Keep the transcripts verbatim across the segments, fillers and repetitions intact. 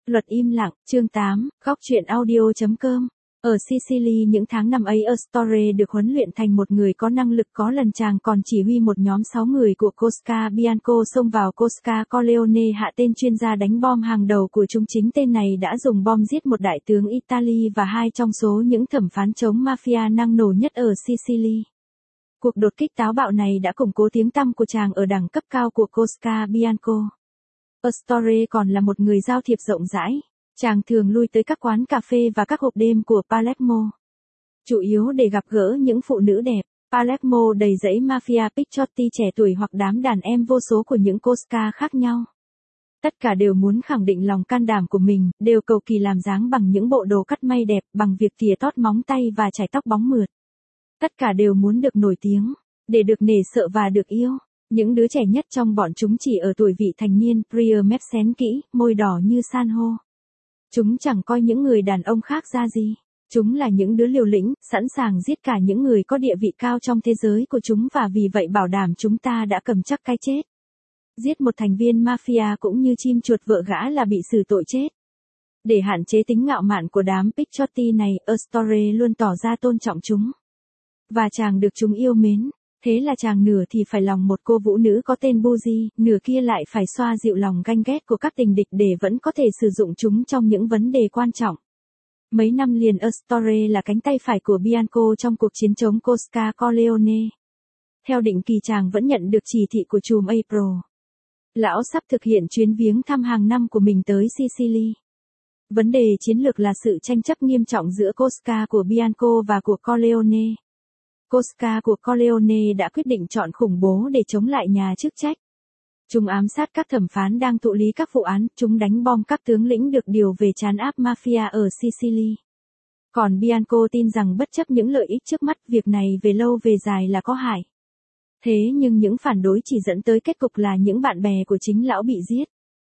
Luật im lặng, chương tám, góc truyện audio.com. Ở Sicily những tháng năm ấy Astorre được huấn luyện thành một người có năng lực, có lần chàng còn chỉ huy một nhóm sáu người của Cosca Bianco xông vào Cosca Corleone hạ tên chuyên gia đánh bom hàng đầu của chúng. Chính tên này đã dùng bom giết một đại tướng Italy và hai trong số những thẩm phán chống mafia năng nổ nhất ở Sicily. Cuộc đột kích táo bạo này đã củng cố tiếng tăm của chàng ở đẳng cấp cao của Cosca Bianco. Astorre còn là một người giao thiệp rộng rãi. Chàng thường lui tới các quán cà phê và các hộp đêm của Palermo, chủ yếu để gặp gỡ những phụ nữ đẹp. Palermo đầy rẫy mafia Picciotti trẻ tuổi hoặc đám đàn em vô số của những Cosca khác nhau. Tất cả đều muốn khẳng định lòng can đảm của mình, đều cầu kỳ làm dáng bằng những bộ đồ cắt may đẹp, bằng việc tỉa tót móng tay và chải tóc bóng mượt. Tất cả đều muốn được nổi tiếng, để được nể sợ và được yêu. Những đứa trẻ nhất trong bọn chúng chỉ ở tuổi vị thành niên, Prier mép xén kỹ, môi đỏ như san hô. Chúng chẳng coi những người đàn ông khác ra gì. Chúng là những đứa liều lĩnh, sẵn sàng giết cả những người có địa vị cao trong thế giới của chúng, và vì vậy bảo đảm chúng ta đã cầm chắc cái chết. Giết một thành viên mafia cũng như chim chuột vợ gã là bị xử tội chết. Để hạn chế tính ngạo mạn của đám Picciotti này, Astorre luôn tỏ ra tôn trọng chúng. Và chàng được chúng yêu mến. Thế là chàng nửa thì phải lòng một cô vũ nữ có tên Buzi, nửa kia lại phải xoa dịu lòng ganh ghét của các tình địch để vẫn có thể sử dụng chúng trong những vấn đề quan trọng. Mấy năm liền Astorre là cánh tay phải của Bianco trong cuộc chiến chống Cosca Corleone. Theo định kỳ chàng vẫn nhận được chỉ thị của trùm April. Lão sắp thực hiện chuyến viếng thăm hàng năm của mình tới Sicily. Vấn đề chiến lược là sự tranh chấp nghiêm trọng giữa Cosca của Bianco và của Corleone. Cosca của Corleone đã quyết định chọn khủng bố để chống lại nhà chức trách. Chúng ám sát các thẩm phán đang thụ lý các vụ án, chúng đánh bom các tướng lĩnh được điều về trấn áp mafia ở Sicily. Còn Bianco tin rằng bất chấp những lợi ích trước mắt, việc này về lâu về dài là có hại. Thế nhưng những phản đối chỉ dẫn tới kết cục là những bạn bè của chính lão bị giết.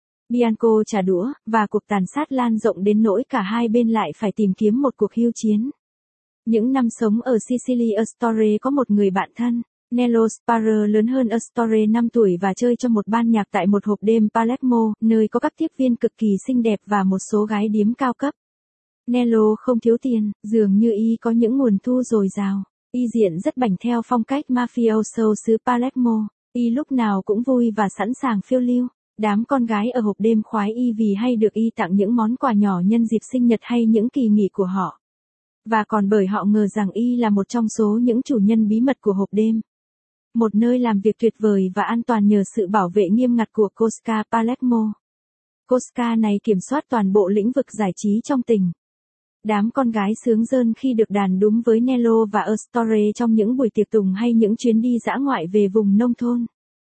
Bianco trả đũa, và cuộc tàn sát lan rộng đến nỗi cả hai bên lại phải tìm kiếm một cuộc hưu chiến. Những năm sống ở Sicily, Astorre có một người bạn thân, Nello Sparrer, lớn hơn Astorre năm tuổi và chơi trong một ban nhạc tại một hộp đêm Palermo, nơi có các tiếp viên cực kỳ xinh đẹp và một số gái điếm cao cấp. Nello không thiếu tiền, dường như y có những nguồn thu dồi dào. Y diện rất bảnh theo phong cách mafioso xứ Palermo. Y lúc nào cũng vui và sẵn sàng phiêu lưu. Đám con gái ở hộp đêm khoái y vì hay được y tặng những món quà nhỏ nhân dịp sinh nhật hay những kỳ nghỉ của họ. Và còn bởi họ ngờ rằng y là một trong số những chủ nhân bí mật của hộp đêm. Một nơi làm việc tuyệt vời và an toàn nhờ sự bảo vệ nghiêm ngặt của Cosca Palermo. Cosca này kiểm soát toàn bộ lĩnh vực giải trí trong tỉnh. Đám con gái sướng rơn khi được đàn đúng với Nello và Astorre trong những buổi tiệc tùng hay những chuyến đi dã ngoại về vùng nông thôn.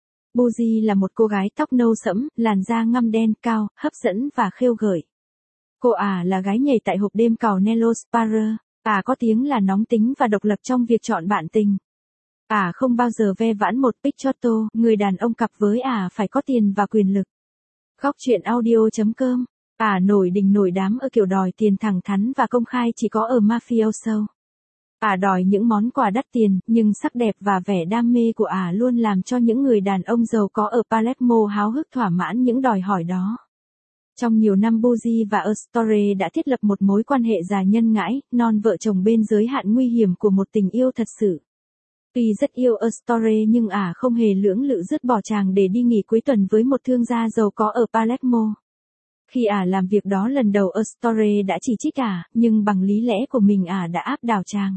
Buzi là một cô gái tóc nâu sẫm, làn da ngăm đen, cao, hấp dẫn và khêu gợi. Cô ả à là gái nhảy tại hộp đêm cào Nello Sparrer. Ả à có tiếng là nóng tính và độc lập trong việc chọn bạn tình. Ả à không bao giờ ve vãn một Picciotto, người đàn ông cặp với ả à phải có tiền và quyền lực. Góc truyện audio.com. Ả à nổi đình nổi đám ở kiểu đòi tiền thẳng thắn và công khai chỉ có ở mafioso. Ả à đòi những món quà đắt tiền, nhưng sắc đẹp và vẻ đam mê của ả à luôn làm cho những người đàn ông giàu có ở Palermo háo hức thỏa mãn những đòi hỏi đó. Trong nhiều năm Buzi và Astorre đã thiết lập một mối quan hệ già nhân ngãi, non vợ chồng bên giới hạn nguy hiểm của một tình yêu thật sự. Tuy rất yêu Astorre nhưng ả à không hề lưỡng lự dứt bỏ chàng để đi nghỉ cuối tuần với một thương gia giàu có ở Palermo. Khi ả à làm việc đó lần đầu, Astorre đã chỉ trích ả, à, nhưng bằng lý lẽ của mình ả à đã áp đảo chàng.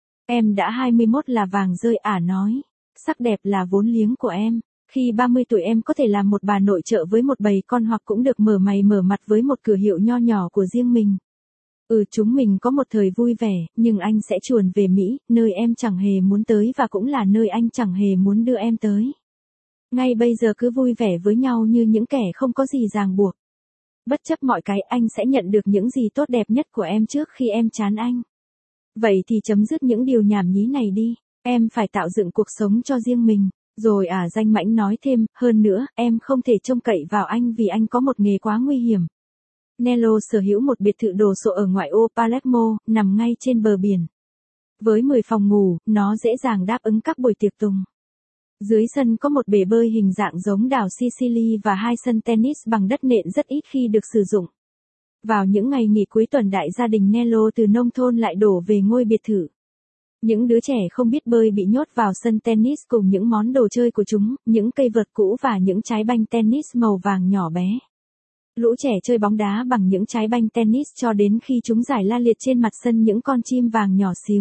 Em đã hai mươi mốt là vàng rơi, ả à nói. Sắc đẹp là vốn liếng của em. Khi ba mươi tuổi em có thể làm một bà nội trợ với một bầy con hoặc cũng được mở mày mở mặt với một cửa hiệu nho nhỏ của riêng mình. Ừ, chúng mình có một thời vui vẻ, nhưng anh sẽ chuồn về Mỹ, nơi em chẳng hề muốn tới và cũng là nơi anh chẳng hề muốn đưa em tới. Ngay bây giờ cứ vui vẻ với nhau như những kẻ không có gì ràng buộc. Bất chấp mọi cái, anh sẽ nhận được những gì tốt đẹp nhất của em trước khi em chán anh. Vậy thì chấm dứt những điều nhảm nhí này đi, em phải tạo dựng cuộc sống cho riêng mình. Rồi ả à danh mãnh nói thêm, hơn nữa, em không thể trông cậy vào anh vì anh có một nghề quá nguy hiểm. Nello sở hữu một biệt thự đồ sộ ở ngoại ô Palermo, nằm ngay trên bờ biển. Với mười phòng ngủ, nó dễ dàng đáp ứng các buổi tiệc tùng. Dưới sân có một bể bơi hình dạng giống đảo Sicily và hai sân tennis bằng đất nện rất ít khi được sử dụng. Vào những ngày nghỉ cuối tuần đại gia đình Nello từ nông thôn lại đổ về ngôi biệt thự. Những đứa trẻ không biết bơi bị nhốt vào sân tennis cùng những món đồ chơi của chúng, những cây vợt cũ và những trái banh tennis màu vàng nhỏ bé. Lũ trẻ chơi bóng đá bằng những trái banh tennis cho đến khi chúng rải la liệt trên mặt sân những con chim vàng nhỏ xíu.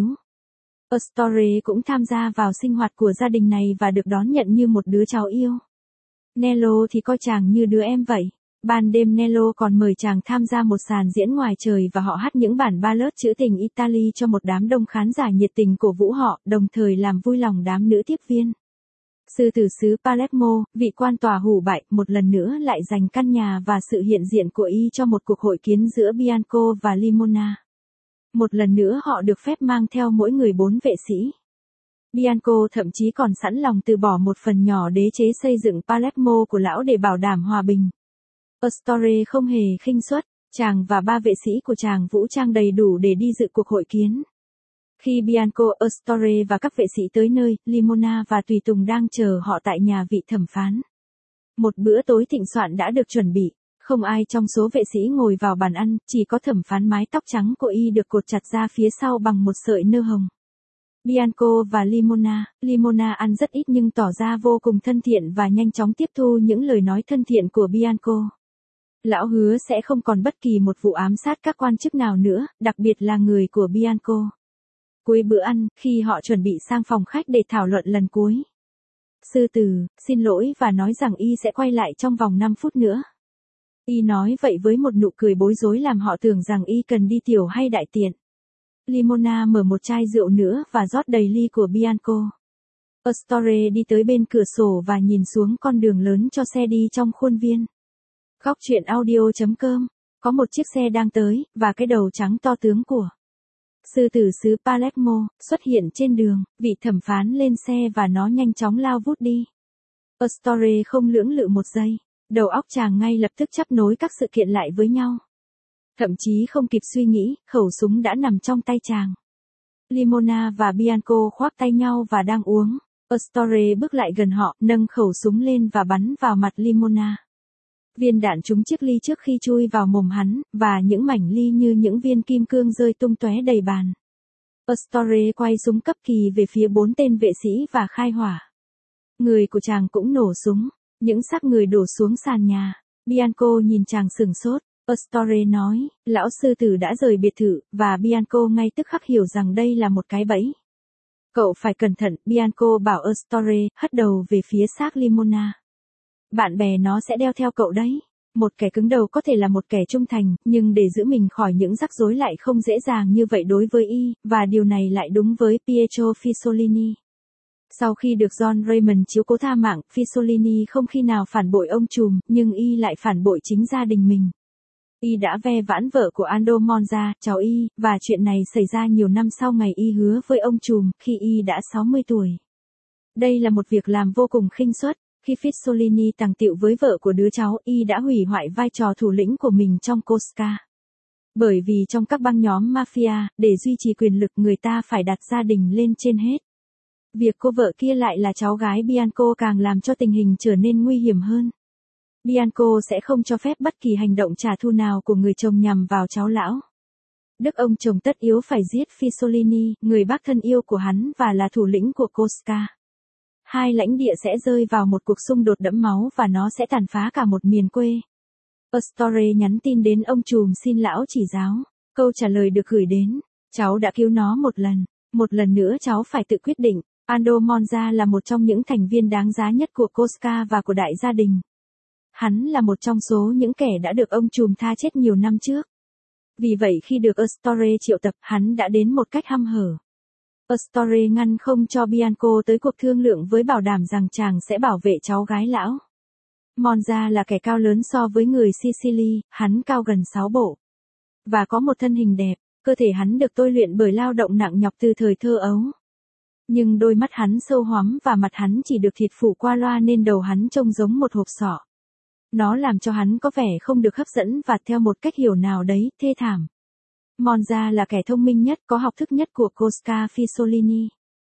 Astorre cũng tham gia vào sinh hoạt của gia đình này và được đón nhận như một đứa cháu yêu. Nello thì coi chàng như đứa em vậy. Ban đêm Nello còn mời chàng tham gia một sàn diễn ngoài trời và họ hát những bản ballad trữ tình Italy cho một đám đông khán giả nhiệt tình cổ vũ họ, đồng thời làm vui lòng đám nữ tiếp viên. Sư tử xứ Palermo, vị quan tòa hủ bại, một lần nữa lại dành căn nhà và sự hiện diện của y cho một cuộc hội kiến giữa Bianco và Limona. Một lần nữa họ được phép mang theo mỗi người bốn vệ sĩ. Bianco thậm chí còn sẵn lòng từ bỏ một phần nhỏ đế chế xây dựng Palermo của lão để bảo đảm hòa bình. Astorre không hề khinh suất, chàng và ba vệ sĩ của chàng vũ trang đầy đủ để đi dự cuộc hội kiến. Khi Bianco, Astorre và các vệ sĩ tới nơi, Limona và tùy tùng đang chờ họ tại nhà vị thẩm phán. Một bữa tối thịnh soạn đã được chuẩn bị, không ai trong số vệ sĩ ngồi vào bàn ăn, chỉ có thẩm phán mái tóc trắng của y được cột chặt ra phía sau bằng một sợi nơ hồng. Bianco và Limona, Limona ăn rất ít nhưng tỏ ra vô cùng thân thiện và nhanh chóng tiếp thu những lời nói thân thiện của Bianco. Lão hứa sẽ không còn bất kỳ một vụ ám sát các quan chức nào nữa, đặc biệt là người của Bianco. Cuối bữa ăn, khi họ chuẩn bị sang phòng khách để thảo luận lần cuối. Sư tử, xin lỗi và nói rằng y sẽ quay lại trong vòng năm phút nữa. Y nói vậy với một nụ cười bối rối làm họ tưởng rằng y cần đi tiểu hay đại tiện. Limona mở một chai rượu nữa và rót đầy ly của Bianco. Astorre đi tới bên cửa sổ và nhìn xuống con đường lớn cho xe đi trong khuôn viên. Góc truyện audio chấm com. Có một chiếc xe đang tới, và cái đầu trắng to tướng của sư tử xứ Palermo xuất hiện trên đường, vị thẩm phán lên xe và nó nhanh chóng lao vút đi. Astorre không lưỡng lự một giây, đầu óc chàng ngay lập tức chấp nối các sự kiện lại với nhau. Thậm chí không kịp suy nghĩ, khẩu súng đã nằm trong tay chàng. Limona và Bianco khoác tay nhau và đang uống. Astorre bước lại gần họ, nâng khẩu súng lên và bắn vào mặt Limona. Viên đạn trúng chiếc ly trước khi chui vào mồm hắn, và những mảnh ly như những viên kim cương rơi tung tóe đầy bàn. Astorre quay súng cấp kỳ về phía bốn tên vệ sĩ và khai hỏa. Người của chàng cũng nổ súng, những xác người đổ xuống sàn nhà. Bianco nhìn chàng sửng sốt. Astorre nói, lão sư tử đã rời biệt thự, và Bianco ngay tức khắc hiểu rằng đây là một cái bẫy. Cậu phải cẩn thận, Bianco bảo Astorre, hất đầu về phía xác Limona. Bạn bè nó sẽ đeo theo cậu đấy. Một kẻ cứng đầu có thể là một kẻ trung thành, nhưng để giữ mình khỏi những rắc rối lại không dễ dàng như vậy đối với y, và điều này lại đúng với Pietro Fisolini. Sau khi được John Raymond chiếu cố tha mạng, Fisolini không khi nào phản bội ông trùm, nhưng y lại phản bội chính gia đình mình. Y đã ve vãn vợ của Aldo Monza, cháu y, và chuyện này xảy ra nhiều năm sau ngày y hứa với ông trùm, khi y đã sáu mươi tuổi. Đây là một việc làm vô cùng khinh suất. Khi Fisolini tàng tiệu với vợ của đứa cháu, y đã hủy hoại vai trò thủ lĩnh của mình trong Cosca. Bởi vì trong các băng nhóm mafia, để duy trì quyền lực người ta phải đặt gia đình lên trên hết. Việc cô vợ kia lại là cháu gái Bianco càng làm cho tình hình trở nên nguy hiểm hơn. Bianco sẽ không cho phép bất kỳ hành động trả thù nào của người chồng nhằm vào cháu lão. Đức ông chồng tất yếu phải giết Fisolini, người bác thân yêu của hắn và là thủ lĩnh của Cosca. Hai lãnh địa sẽ rơi vào một cuộc xung đột đẫm máu và nó sẽ tàn phá cả một miền quê. Astorre nhắn tin đến ông trùm xin lão chỉ giáo. Câu trả lời được gửi đến, cháu đã cứu nó một lần, một lần nữa cháu phải tự quyết định. Aldo Monza là một trong những thành viên đáng giá nhất của Cosca và của đại gia đình. Hắn là một trong số những kẻ đã được ông trùm tha chết nhiều năm trước. Vì vậy khi được Astorre triệu tập, hắn đã đến một cách hăm hở. Astorre ngăn không cho Bianco tới cuộc thương lượng với bảo đảm rằng chàng sẽ bảo vệ cháu gái lão. Monza là kẻ cao lớn so với người Sicily, hắn cao gần sáu bộ. Và có một thân hình đẹp, cơ thể hắn được tôi luyện bởi lao động nặng nhọc từ thời thơ ấu. Nhưng đôi mắt hắn sâu hoắm và mặt hắn chỉ được thịt phủ qua loa nên đầu hắn trông giống một hộp sọ. Nó làm cho hắn có vẻ không được hấp dẫn và theo một cách hiểu nào đấy, thê thảm. Monza là kẻ thông minh nhất, có học thức nhất của Cosca Fisolini.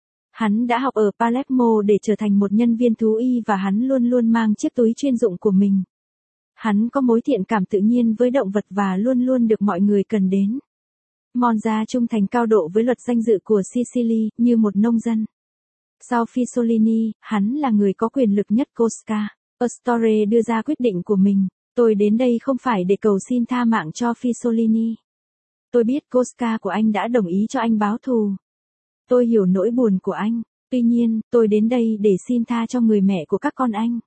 Hắn đã học ở Palermo để trở thành một nhân viên thú y và hắn luôn luôn mang chiếc túi chuyên dụng của mình. Hắn có mối thiện cảm tự nhiên với động vật và luôn luôn được mọi người cần đến. Monza trung thành cao độ với luật danh dự của Sicily, như một nông dân. Sau Fisolini, hắn là người có quyền lực nhất Cosca. Astorre đưa ra quyết định của mình. Tôi đến đây không phải để cầu xin tha mạng cho Fisolini. Tôi biết Cosca của anh đã đồng ý cho anh báo thù. Tôi hiểu nỗi buồn của anh. Tuy nhiên, tôi đến đây để xin tha cho người mẹ của các con anh.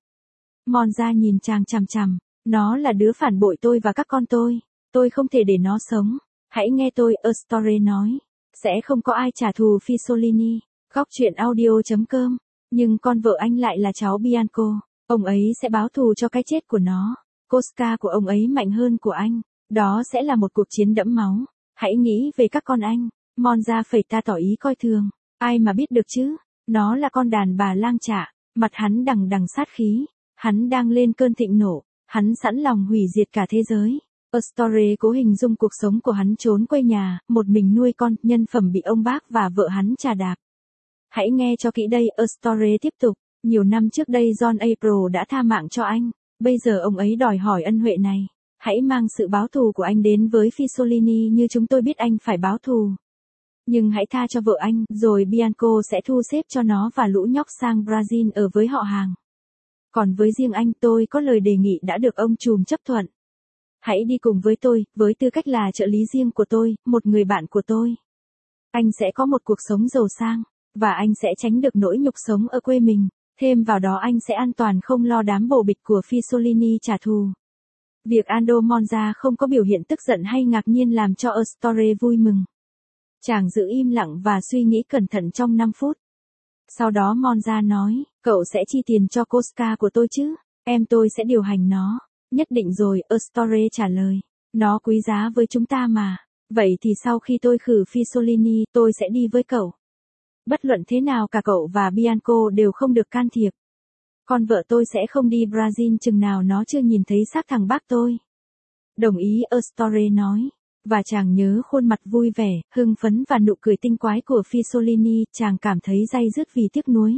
Monza nhìn chàng chằm chằm. Nó là đứa phản bội tôi và các con tôi. Tôi không thể để nó sống. Hãy nghe tôi, Astorre nói. Sẽ không có ai trả thù Fisolini. Góc truyện audio chấm com. Nhưng con vợ anh lại là cháu Bianco. Ông ấy sẽ báo thù cho cái chết của nó. Cosca của ông ấy mạnh hơn của anh. Đó sẽ là một cuộc chiến đẫm máu. Hãy nghĩ về các con anh. Monza phẩy ta tỏ ý coi thường. Ai mà biết được chứ. Nó là con đàn bà lang trạ. Mặt hắn đằng đằng sát khí. Hắn đang lên cơn thịnh nộ. Hắn sẵn lòng hủy diệt cả thế giới. Astorre cố hình dung cuộc sống của hắn trốn quê nhà, một mình nuôi con, nhân phẩm bị ông bác và vợ hắn trà đạp. Hãy nghe cho kỹ đây, Astorre tiếp tục. Nhiều năm trước đây John April đã tha mạng cho anh. Bây giờ ông ấy đòi hỏi ân huệ này. Hãy mang sự báo thù của anh đến với Fisolini như chúng tôi biết anh phải báo thù. Nhưng hãy tha cho vợ anh, rồi Bianco sẽ thu xếp cho nó và lũ nhóc sang Brazil ở với họ hàng. Còn với riêng anh, tôi có lời đề nghị đã được ông trùm chấp thuận. Hãy đi cùng với tôi, với tư cách là trợ lý riêng của tôi, một người bạn của tôi. Anh sẽ có một cuộc sống giàu sang, và anh sẽ tránh được nỗi nhục sống ở quê mình. Thêm vào đó anh sẽ an toàn không lo đám bồ bịch của Fisolini trả thù. Việc Aldo Monza không có biểu hiện tức giận hay ngạc nhiên làm cho Astorre vui mừng. Chàng giữ im lặng và suy nghĩ cẩn thận trong năm phút. Sau đó Monza nói, cậu sẽ chi tiền cho Cosca của tôi chứ? Em tôi sẽ điều hành nó. Nhất định rồi, Astorre trả lời. Nó quý giá với chúng ta mà. Vậy thì sau khi tôi khử Fisolini, tôi sẽ đi với cậu. Bất luận thế nào cả cậu và Bianco đều không được can thiệp. Con vợ tôi sẽ không đi Brazil chừng nào nó chưa nhìn thấy xác thằng bác tôi. Đồng ý, Astorre nói. Và chàng nhớ khuôn mặt vui vẻ, hưng phấn và nụ cười tinh quái của Fisolini, chàng cảm thấy day dứt vì tiếc nuối.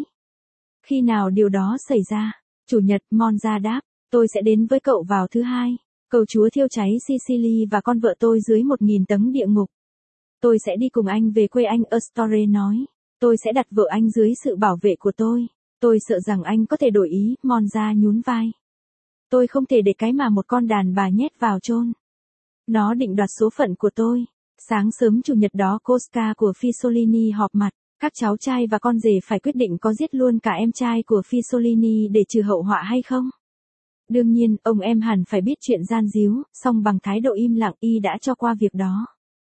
Khi nào điều đó xảy ra? Chủ nhật, Monza đáp, tôi sẽ đến với cậu vào thứ hai. Cầu Chúa thiêu cháy Sicily và con vợ tôi dưới một nghìn tầng địa ngục. Tôi sẽ đi cùng anh về quê anh, Astorre nói. Tôi sẽ đặt vợ anh dưới sự bảo vệ của tôi. Tôi sợ rằng anh có thể đổi ý, Monza nhún vai. Tôi không thể để cái mà một con đàn bà nhét vào chôn. Nó định đoạt số phận của tôi. Sáng sớm chủ nhật đó Cosca của Fisolini họp mặt. Các cháu trai và con rể phải quyết định có giết luôn cả em trai của Fisolini để trừ hậu họa hay không. Đương nhiên, ông em hẳn phải biết chuyện gian díu, song bằng thái độ im lặng y đã cho qua việc đó.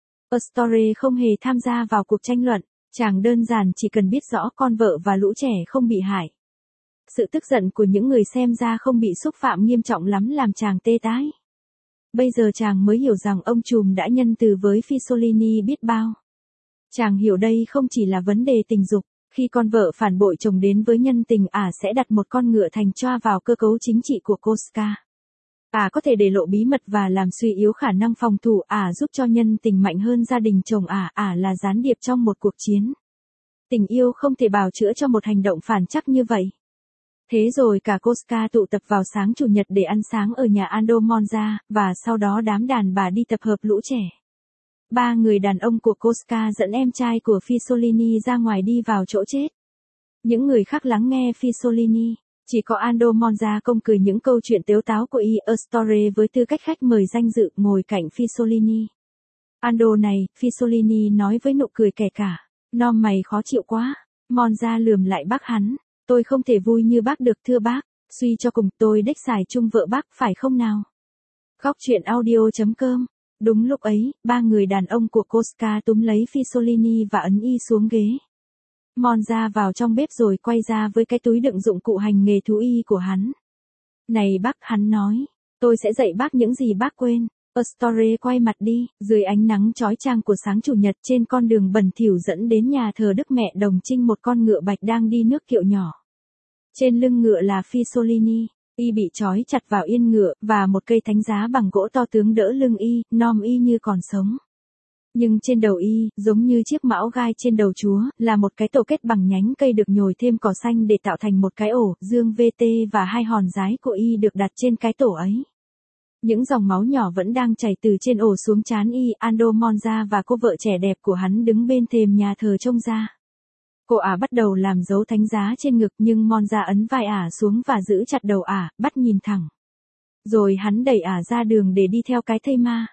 Astorre không hề tham gia vào cuộc tranh luận. Chàng đơn giản chỉ cần biết rõ con vợ và lũ trẻ không bị hại. Sự tức giận của những người xem ra không bị xúc phạm nghiêm trọng lắm làm chàng tê tái. Bây giờ chàng mới hiểu rằng ông trùm đã nhân từ với Fisolini biết bao. Chàng hiểu đây không chỉ là vấn đề tình dục. Khi con vợ phản bội chồng đến với nhân tình, ả sẽ đặt một con ngựa thành choa vào cơ cấu chính trị của Cosca. Ả có thể để lộ bí mật và làm suy yếu khả năng phòng thủ, ả giúp cho nhân tình mạnh hơn gia đình chồng ả, ả là gián điệp trong một cuộc chiến. Tình yêu không thể bào chữa cho một hành động phản trắc như vậy. Thế rồi cả Cosca tụ tập vào sáng chủ nhật để ăn sáng ở nhà Aldo Monza, và sau đó đám đàn bà đi tập hợp lũ trẻ. Ba người đàn ông của Cosca dẫn em trai của Fisolini ra ngoài đi vào chỗ chết. Những người khác lắng nghe Fisolini. Chỉ có Aldo Monza không cười những câu chuyện tếu táo của y. Astorre với tư cách khách mời danh dự ngồi cạnh Fisolini. Aldo này, Fisolini nói với nụ cười kẻ cả. Nom mày khó chịu quá. Monza lườm lại bác hắn. Tôi không thể vui như bác được thưa bác. Suy cho cùng tôi đếch xài chung vợ bác phải không nào? Góc truyện audio chấm com. Đúng lúc ấy, ba người đàn ông của Cosca túm lấy Fisolini và ấn y xuống ghế. Monza vào trong bếp rồi quay ra với cái túi đựng dụng cụ hành nghề thú y của hắn. Này bác, hắn nói, tôi sẽ dạy bác những gì bác quên. Astorre quay mặt đi, dưới ánh nắng chói chang của sáng chủ nhật trên con đường bẩn thỉu dẫn đến nhà thờ Đức Mẹ Đồng Trinh, một con ngựa bạch đang đi nước kiệu nhỏ. Trên lưng ngựa là Fisolini, y bị trói chặt vào yên ngựa, và một cây thánh giá bằng gỗ to tướng đỡ lưng y, nom y như còn sống. Nhưng trên đầu y, giống như chiếc mão gai trên đầu chúa, là một cái tổ kết bằng nhánh cây được nhồi thêm cỏ xanh để tạo thành một cái ổ, dương vê tê và hai hòn giái của y được đặt trên cái tổ ấy. Những dòng máu nhỏ vẫn đang chảy từ trên ổ xuống trán y, Ando Monza và cô vợ trẻ đẹp của hắn đứng bên thềm nhà thờ trông ra. Cô ả bắt đầu làm dấu thánh giá trên ngực nhưng Monza ấn vai ả xuống và giữ chặt đầu ả, bắt nhìn thẳng. Rồi hắn đẩy ả ra đường để đi theo cái thây ma.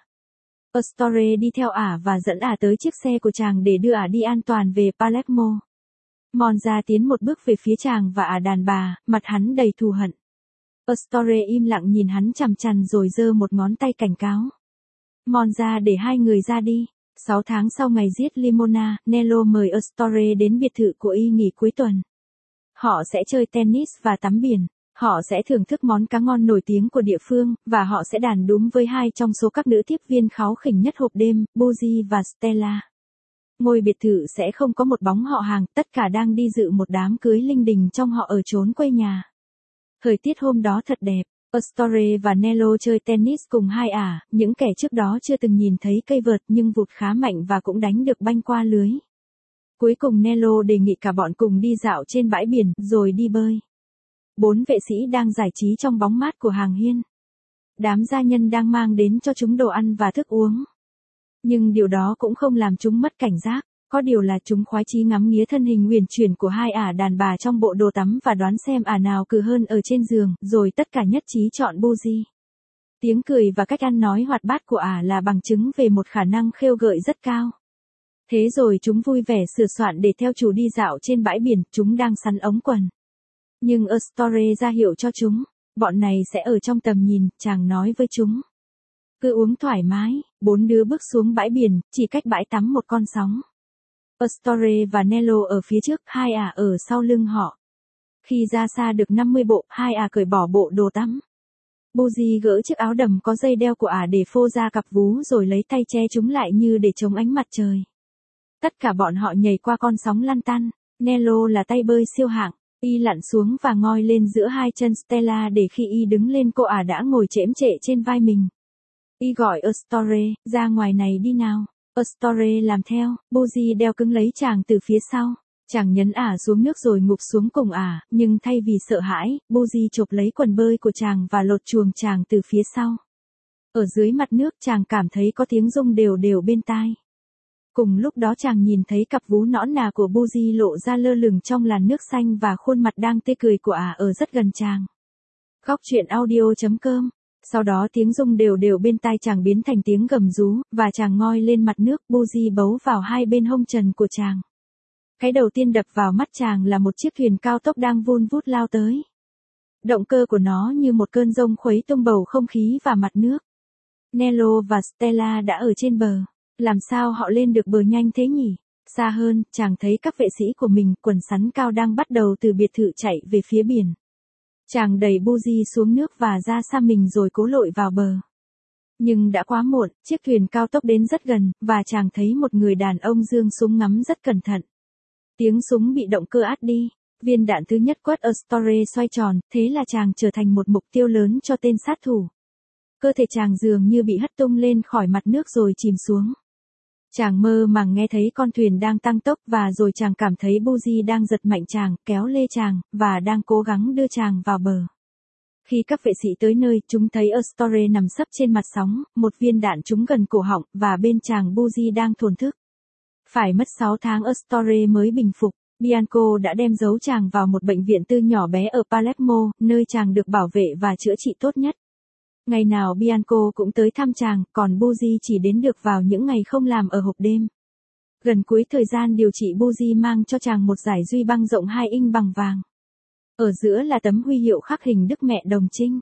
Astorre đi theo ả và dẫn ả tới chiếc xe của chàng để đưa ả đi an toàn về Palermo. Monza tiến một bước về phía chàng và ả đàn bà, mặt hắn đầy thù hận. Astorre im lặng nhìn hắn chằm chằm rồi giơ một ngón tay cảnh cáo. Monza để hai người ra đi. Sáu tháng sau ngày giết Limona, Nello mời Astorre đến biệt thự của y nghỉ cuối tuần. Họ sẽ chơi tennis và tắm biển. Họ sẽ thưởng thức món cá ngon nổi tiếng của địa phương, và họ sẽ đàn đúm với hai trong số các nữ tiếp viên kháu khỉnh nhất hộp đêm, Buzi và Stella. Ngôi biệt thự sẽ không có một bóng họ hàng, tất cả đang đi dự một đám cưới linh đình trong họ ở chốn quê nhà. Thời tiết hôm đó thật đẹp, Astorre và Nello chơi tennis cùng hai ả, những kẻ trước đó chưa từng nhìn thấy cây vợt nhưng vụt khá mạnh và cũng đánh được banh qua lưới. Cuối cùng Nello đề nghị cả bọn cùng đi dạo trên bãi biển, rồi đi bơi. Bốn vệ sĩ đang giải trí trong bóng mát của hàng hiên. Đám gia nhân đang mang đến cho chúng đồ ăn và thức uống. Nhưng điều đó cũng không làm chúng mất cảnh giác, có điều là chúng khoái chí ngắm nghía thân hình huyền chuyển của hai ả đàn bà trong bộ đồ tắm và đoán xem ả nào cừ hơn ở trên giường, rồi tất cả nhất trí chọn Buzi. Tiếng cười và cách ăn nói hoạt bát của ả là bằng chứng về một khả năng khêu gợi rất cao. Thế rồi chúng vui vẻ sửa soạn để theo chủ đi dạo trên bãi biển, chúng đang sắn ống quần. Nhưng Astorre ra hiệu cho chúng, bọn này sẽ ở trong tầm nhìn, chàng nói với chúng. Cứ uống thoải mái, bốn đứa bước xuống bãi biển, chỉ cách bãi tắm một con sóng. Astorre và Nello ở phía trước, hai ả ở sau lưng họ. Khi ra xa được năm mươi bộ, hai ả cởi bỏ bộ đồ tắm. Buzi gỡ chiếc áo đầm có dây đeo của ả để phô ra cặp vú rồi lấy tay che chúng lại như để chống ánh mặt trời. Tất cả bọn họ nhảy qua con sóng lăn tăn, Nello là tay bơi siêu hạng. Y lặn xuống và ngoi lên giữa hai chân Stella để khi y đứng lên cô ả đã ngồi chễm chệ trên vai mình. Y gọi Astorre, ra ngoài này đi nào. Astorre làm theo, Buzi đeo cứng lấy chàng từ phía sau. Chàng nhấn ả xuống nước rồi ngụp xuống cùng ả, nhưng thay vì sợ hãi, Buzi chộp lấy quần bơi của chàng và lột chuồng chàng từ phía sau. Ở dưới mặt nước chàng cảm thấy có tiếng rung đều đều bên tai. Cùng lúc đó chàng nhìn thấy cặp vú nõn nà của Buzi lộ ra lơ lửng trong làn nước xanh và khuôn mặt đang tươi cười của ả ở rất gần chàng. Góc truyện audio chấm com. Sau đó tiếng rung đều đều bên tai chàng biến thành tiếng gầm rú, và chàng ngoi lên mặt nước, Buzi bấu vào hai bên hông trần của chàng. Cái đầu tiên đập vào mắt chàng là một chiếc thuyền cao tốc đang vun vút lao tới. Động cơ của nó như một cơn giông khuấy tung bầu không khí và mặt nước. Nello và Stella đã ở trên bờ. Làm sao họ lên được bờ nhanh thế nhỉ? Xa hơn, chàng thấy các vệ sĩ của mình, quần sắn cao đang bắt đầu từ biệt thự chạy về phía biển. Chàng đẩy Buzi xuống nước và ra xa mình rồi cố lội vào bờ. Nhưng đã quá muộn, chiếc thuyền cao tốc đến rất gần, và chàng thấy một người đàn ông giương súng ngắm rất cẩn thận. Tiếng súng bị động cơ át đi. Viên đạn thứ nhất quất Astorre xoay tròn, thế là chàng trở thành một mục tiêu lớn cho tên sát thủ. Cơ thể chàng dường như bị hất tung lên khỏi mặt nước rồi chìm xuống. Chàng mơ màng nghe thấy con thuyền đang tăng tốc và rồi chàng cảm thấy Buzi đang giật mạnh chàng, kéo lê chàng, và đang cố gắng đưa chàng vào bờ. Khi các vệ sĩ tới nơi, chúng thấy Astorre nằm sấp trên mặt sóng, một viên đạn trúng gần cổ họng, và bên chàng Buzi đang thổn thức. Phải mất sáu tháng Astorre mới bình phục, Bianco đã đem giấu chàng vào một bệnh viện tư nhỏ bé ở Palermo, nơi chàng được bảo vệ và chữa trị tốt nhất. Ngày nào Bianco cũng tới thăm chàng, còn Buzi chỉ đến được vào những ngày không làm ở hộp đêm. Gần cuối thời gian điều trị, Buzi mang cho chàng một giải duy băng rộng hai inch bằng vàng. Ở giữa là tấm huy hiệu khắc hình Đức Mẹ Đồng Trinh.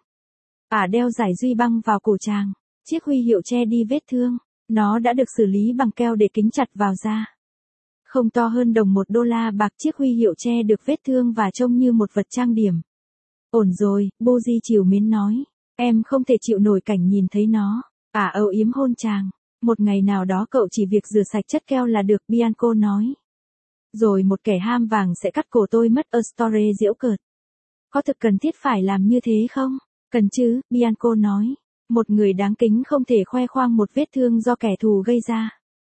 Ả đeo giải duy băng vào cổ chàng. Chiếc huy hiệu che đi vết thương. Nó đã được xử lý bằng keo để kính chặt vào da. Không to hơn đồng một đô la bạc, chiếc huy hiệu che được vết thương và trông như một vật trang điểm. Ổn rồi, Buzi trìu mến nói. Em không thể chịu nổi cảnh nhìn thấy nó. Ả âu yếm hôn chàng. Một ngày nào đó cậu chỉ việc rửa sạch chất keo là được, Bianco nói. Rồi một kẻ ham vàng sẽ cắt cổ tôi mất, Astorre giễu cợt. Có thực cần thiết phải làm như thế không? Cần chứ, Bianco nói. Một người đáng kính không thể khoe khoang một vết thương do kẻ thù gây ra.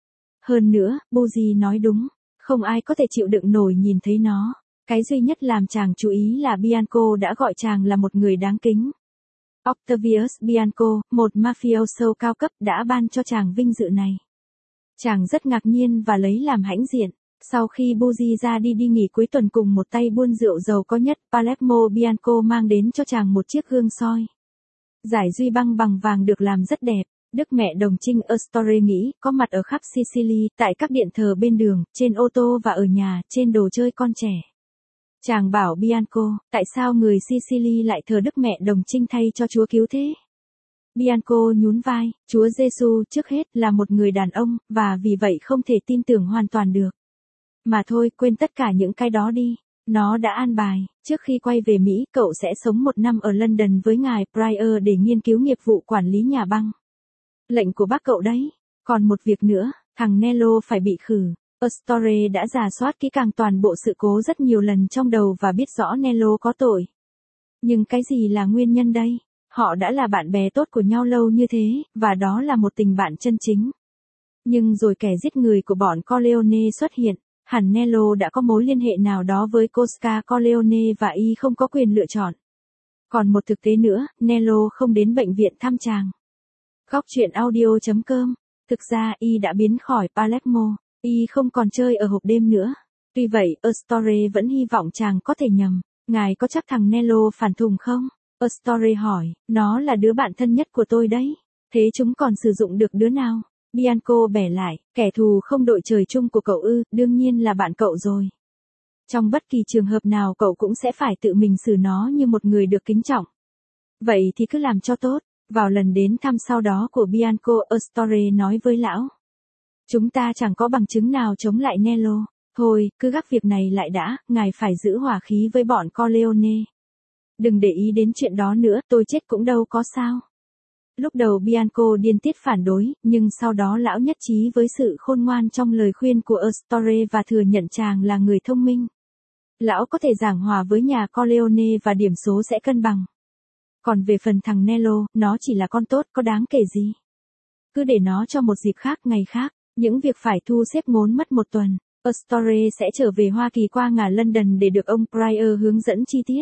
Hơn nữa, Buzi nói đúng. Không ai có thể chịu đựng nổi nhìn thấy nó. Cái duy nhất làm chàng chú ý là Bianco đã gọi chàng là một người đáng kính. Octavius Bianco, một mafioso cao cấp đã ban cho chàng vinh dự này. Chàng rất ngạc nhiên và lấy làm hãnh diện. Sau khi Buji ra đi đi nghỉ cuối tuần cùng một tay buôn rượu giàu có nhất, Palermo Bianco mang đến cho chàng một chiếc gương soi. Giải duy băng bằng vàng được làm rất đẹp. Đức mẹ đồng trinh Astorre nghĩ, có mặt ở khắp Sicily, tại các điện thờ bên đường, trên ô tô và ở nhà, trên đồ chơi con trẻ. Chàng bảo Bianco, tại sao người Sicily lại thờ Đức mẹ đồng trinh thay cho Chúa cứu thế? Bianco nhún vai, Chúa Giêsu trước hết là một người đàn ông, và vì vậy không thể tin tưởng hoàn toàn được. Mà thôi, quên tất cả những cái đó đi. Nó đã an bài, trước khi quay về Mỹ, cậu sẽ sống một năm ở London với ngài Pryor để nghiên cứu nghiệp vụ quản lý nhà băng. Lệnh của bác cậu đấy. Còn một việc nữa, thằng Nello phải bị khử. Astorre đã rà soát kỹ càng toàn bộ sự cố rất nhiều lần trong đầu và biết rõ Nello có tội. Nhưng cái gì là nguyên nhân đây? Họ đã là bạn bè tốt của nhau lâu như thế, và đó là một tình bạn chân chính. Nhưng rồi kẻ giết người của bọn Corleone xuất hiện. Hẳn Nello đã có mối liên hệ nào đó với Cosca Corleone và y không có quyền lựa chọn. Còn một thực tế nữa, Nello không đến bệnh viện thăm chàng. Góc truyện audio chấm com. Thực ra y đã biến khỏi Palermo, y không còn chơi ở hộp đêm nữa. Tuy vậy, Astorre vẫn hy vọng chàng có thể nhầm. Ngài có chắc thằng Nello phản thùng không? Astorre hỏi, nó là đứa bạn thân nhất của tôi đấy. Thế chúng còn sử dụng được đứa nào? Bianco bẻ lại, kẻ thù không đội trời chung của cậu ư, đương nhiên là bạn cậu rồi. Trong bất kỳ trường hợp nào cậu cũng sẽ phải tự mình xử nó như một người được kính trọng. Vậy thì cứ làm cho tốt. Vào lần đến thăm sau đó của Bianco, Astorre nói với lão. Chúng ta chẳng có bằng chứng nào chống lại Nello. Thôi, cứ gác việc này lại đã, ngài phải giữ hòa khí với bọn Corleone. Đừng để ý đến chuyện đó nữa, tôi chết cũng đâu có sao. Lúc đầu Bianco điên tiết phản đối, nhưng sau đó lão nhất trí với sự khôn ngoan trong lời khuyên của Astorre và thừa nhận chàng là người thông minh. Lão có thể giảng hòa với nhà Corleone và điểm số sẽ cân bằng. Còn về phần thằng Nello, nó chỉ là con tốt, có đáng kể gì. Cứ để nó cho một dịp khác, ngày khác, những việc phải thu xếp ngốn mất một tuần. Astorre sẽ trở về Hoa Kỳ qua ngả London để được ông Pryor hướng dẫn chi tiết.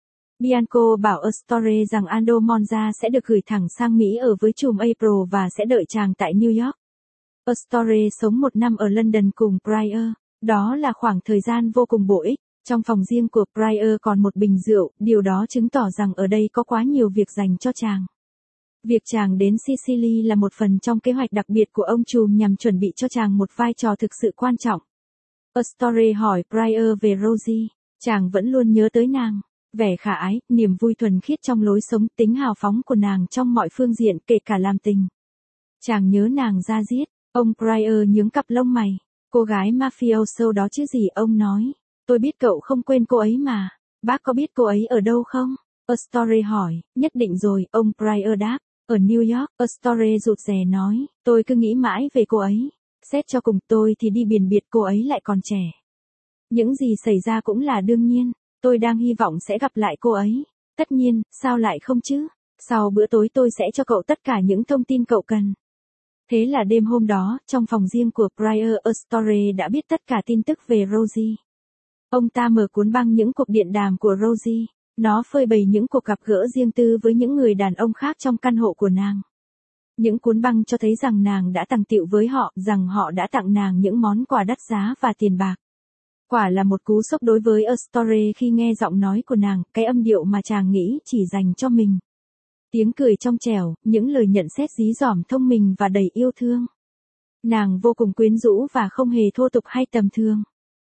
Bianco bảo Astorre rằng Aldo Monza sẽ được gửi thẳng sang Mỹ ở với chùm April và sẽ đợi chàng tại New York. Astorre sống một năm ở London cùng Pryor. Đó là khoảng thời gian vô cùng bổ ích. Trong phòng riêng của Pryor còn một bình rượu, điều đó chứng tỏ rằng ở đây có quá nhiều việc dành cho chàng. Việc chàng đến Sicily là một phần trong kế hoạch đặc biệt của ông trùm nhằm chuẩn bị cho chàng một vai trò thực sự quan trọng. Astorre hỏi Pryor về Rosie. Chàng vẫn luôn nhớ tới nàng. Vẻ khả ái, niềm vui thuần khiết trong lối sống, tính hào phóng của nàng trong mọi phương diện, kể cả làm tình. Chàng nhớ nàng ra diết. Ông Pryor nhướng cặp lông mày. Cô gái mafioso đó chứ gì, ông nói. Tôi biết cậu không quên cô ấy mà. Bác có biết cô ấy ở đâu không? Astorre hỏi. Nhất định rồi, ông Pryor đáp. Ở New York, Astorre rụt rè nói. Tôi cứ nghĩ mãi về cô ấy. Xét cho cùng tôi thì đi biển biệt cô ấy lại còn trẻ. Những gì xảy ra cũng là đương nhiên. Tôi đang hy vọng sẽ gặp lại cô ấy. Tất nhiên, sao lại không chứ? Sau bữa tối tôi sẽ cho cậu tất cả những thông tin cậu cần. Thế là đêm hôm đó, trong phòng riêng của Pryor, Astorre đã biết tất cả tin tức về Rosie. Ông ta mở cuốn băng những cuộc điện đàm của Rosie. Nó phơi bày những cuộc gặp gỡ riêng tư với những người đàn ông khác trong căn hộ của nàng. Những cuốn băng cho thấy rằng nàng đã tằng tiệu với họ, rằng họ đã tặng nàng những món quà đắt giá và tiền bạc. Quả là một cú sốc đối với Astorre khi nghe giọng nói của nàng, cái âm điệu mà chàng nghĩ chỉ dành cho mình. Tiếng cười trong trẻo, những lời nhận xét dí dỏm thông minh và đầy yêu thương. Nàng vô cùng quyến rũ và không hề thô tục hay tầm thường.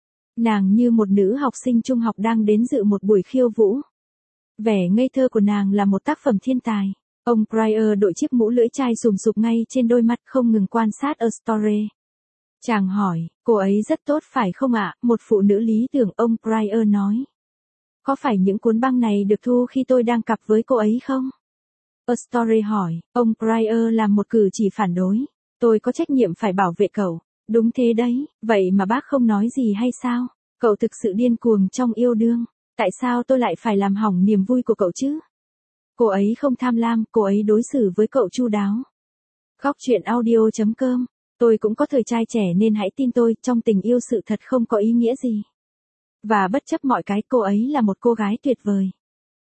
Nàng như một nữ học sinh trung học đang đến dự một buổi khiêu vũ. Vẻ ngây thơ của nàng là một tác phẩm thiên tài. Ông Pryor đội chiếc mũ lưỡi chai sùm sụp ngay trên đôi mắt, không ngừng quan sát Astorre. Chàng hỏi, cô ấy rất tốt phải không ạ? Một phụ nữ lý tưởng, ông Pryor nói. Có phải những cuốn băng này được thu khi tôi đang cặp với cô ấy không? Astorre hỏi, ông Pryor làm một cử chỉ phản đối. Tôi có trách nhiệm phải bảo vệ cậu. Đúng thế đấy, vậy mà bác không nói gì hay sao? Cậu thực sự điên cuồng trong yêu đương. Tại sao tôi lại phải làm hỏng niềm vui của cậu chứ? Cô ấy không tham lam, cô ấy đối xử với cậu chu đáo. Góc truyện audio chấm com. Tôi cũng có thời trai trẻ nên hãy tin tôi, trong tình yêu sự thật không có ý nghĩa gì. Và bất chấp mọi cái, cô ấy là một cô gái tuyệt vời.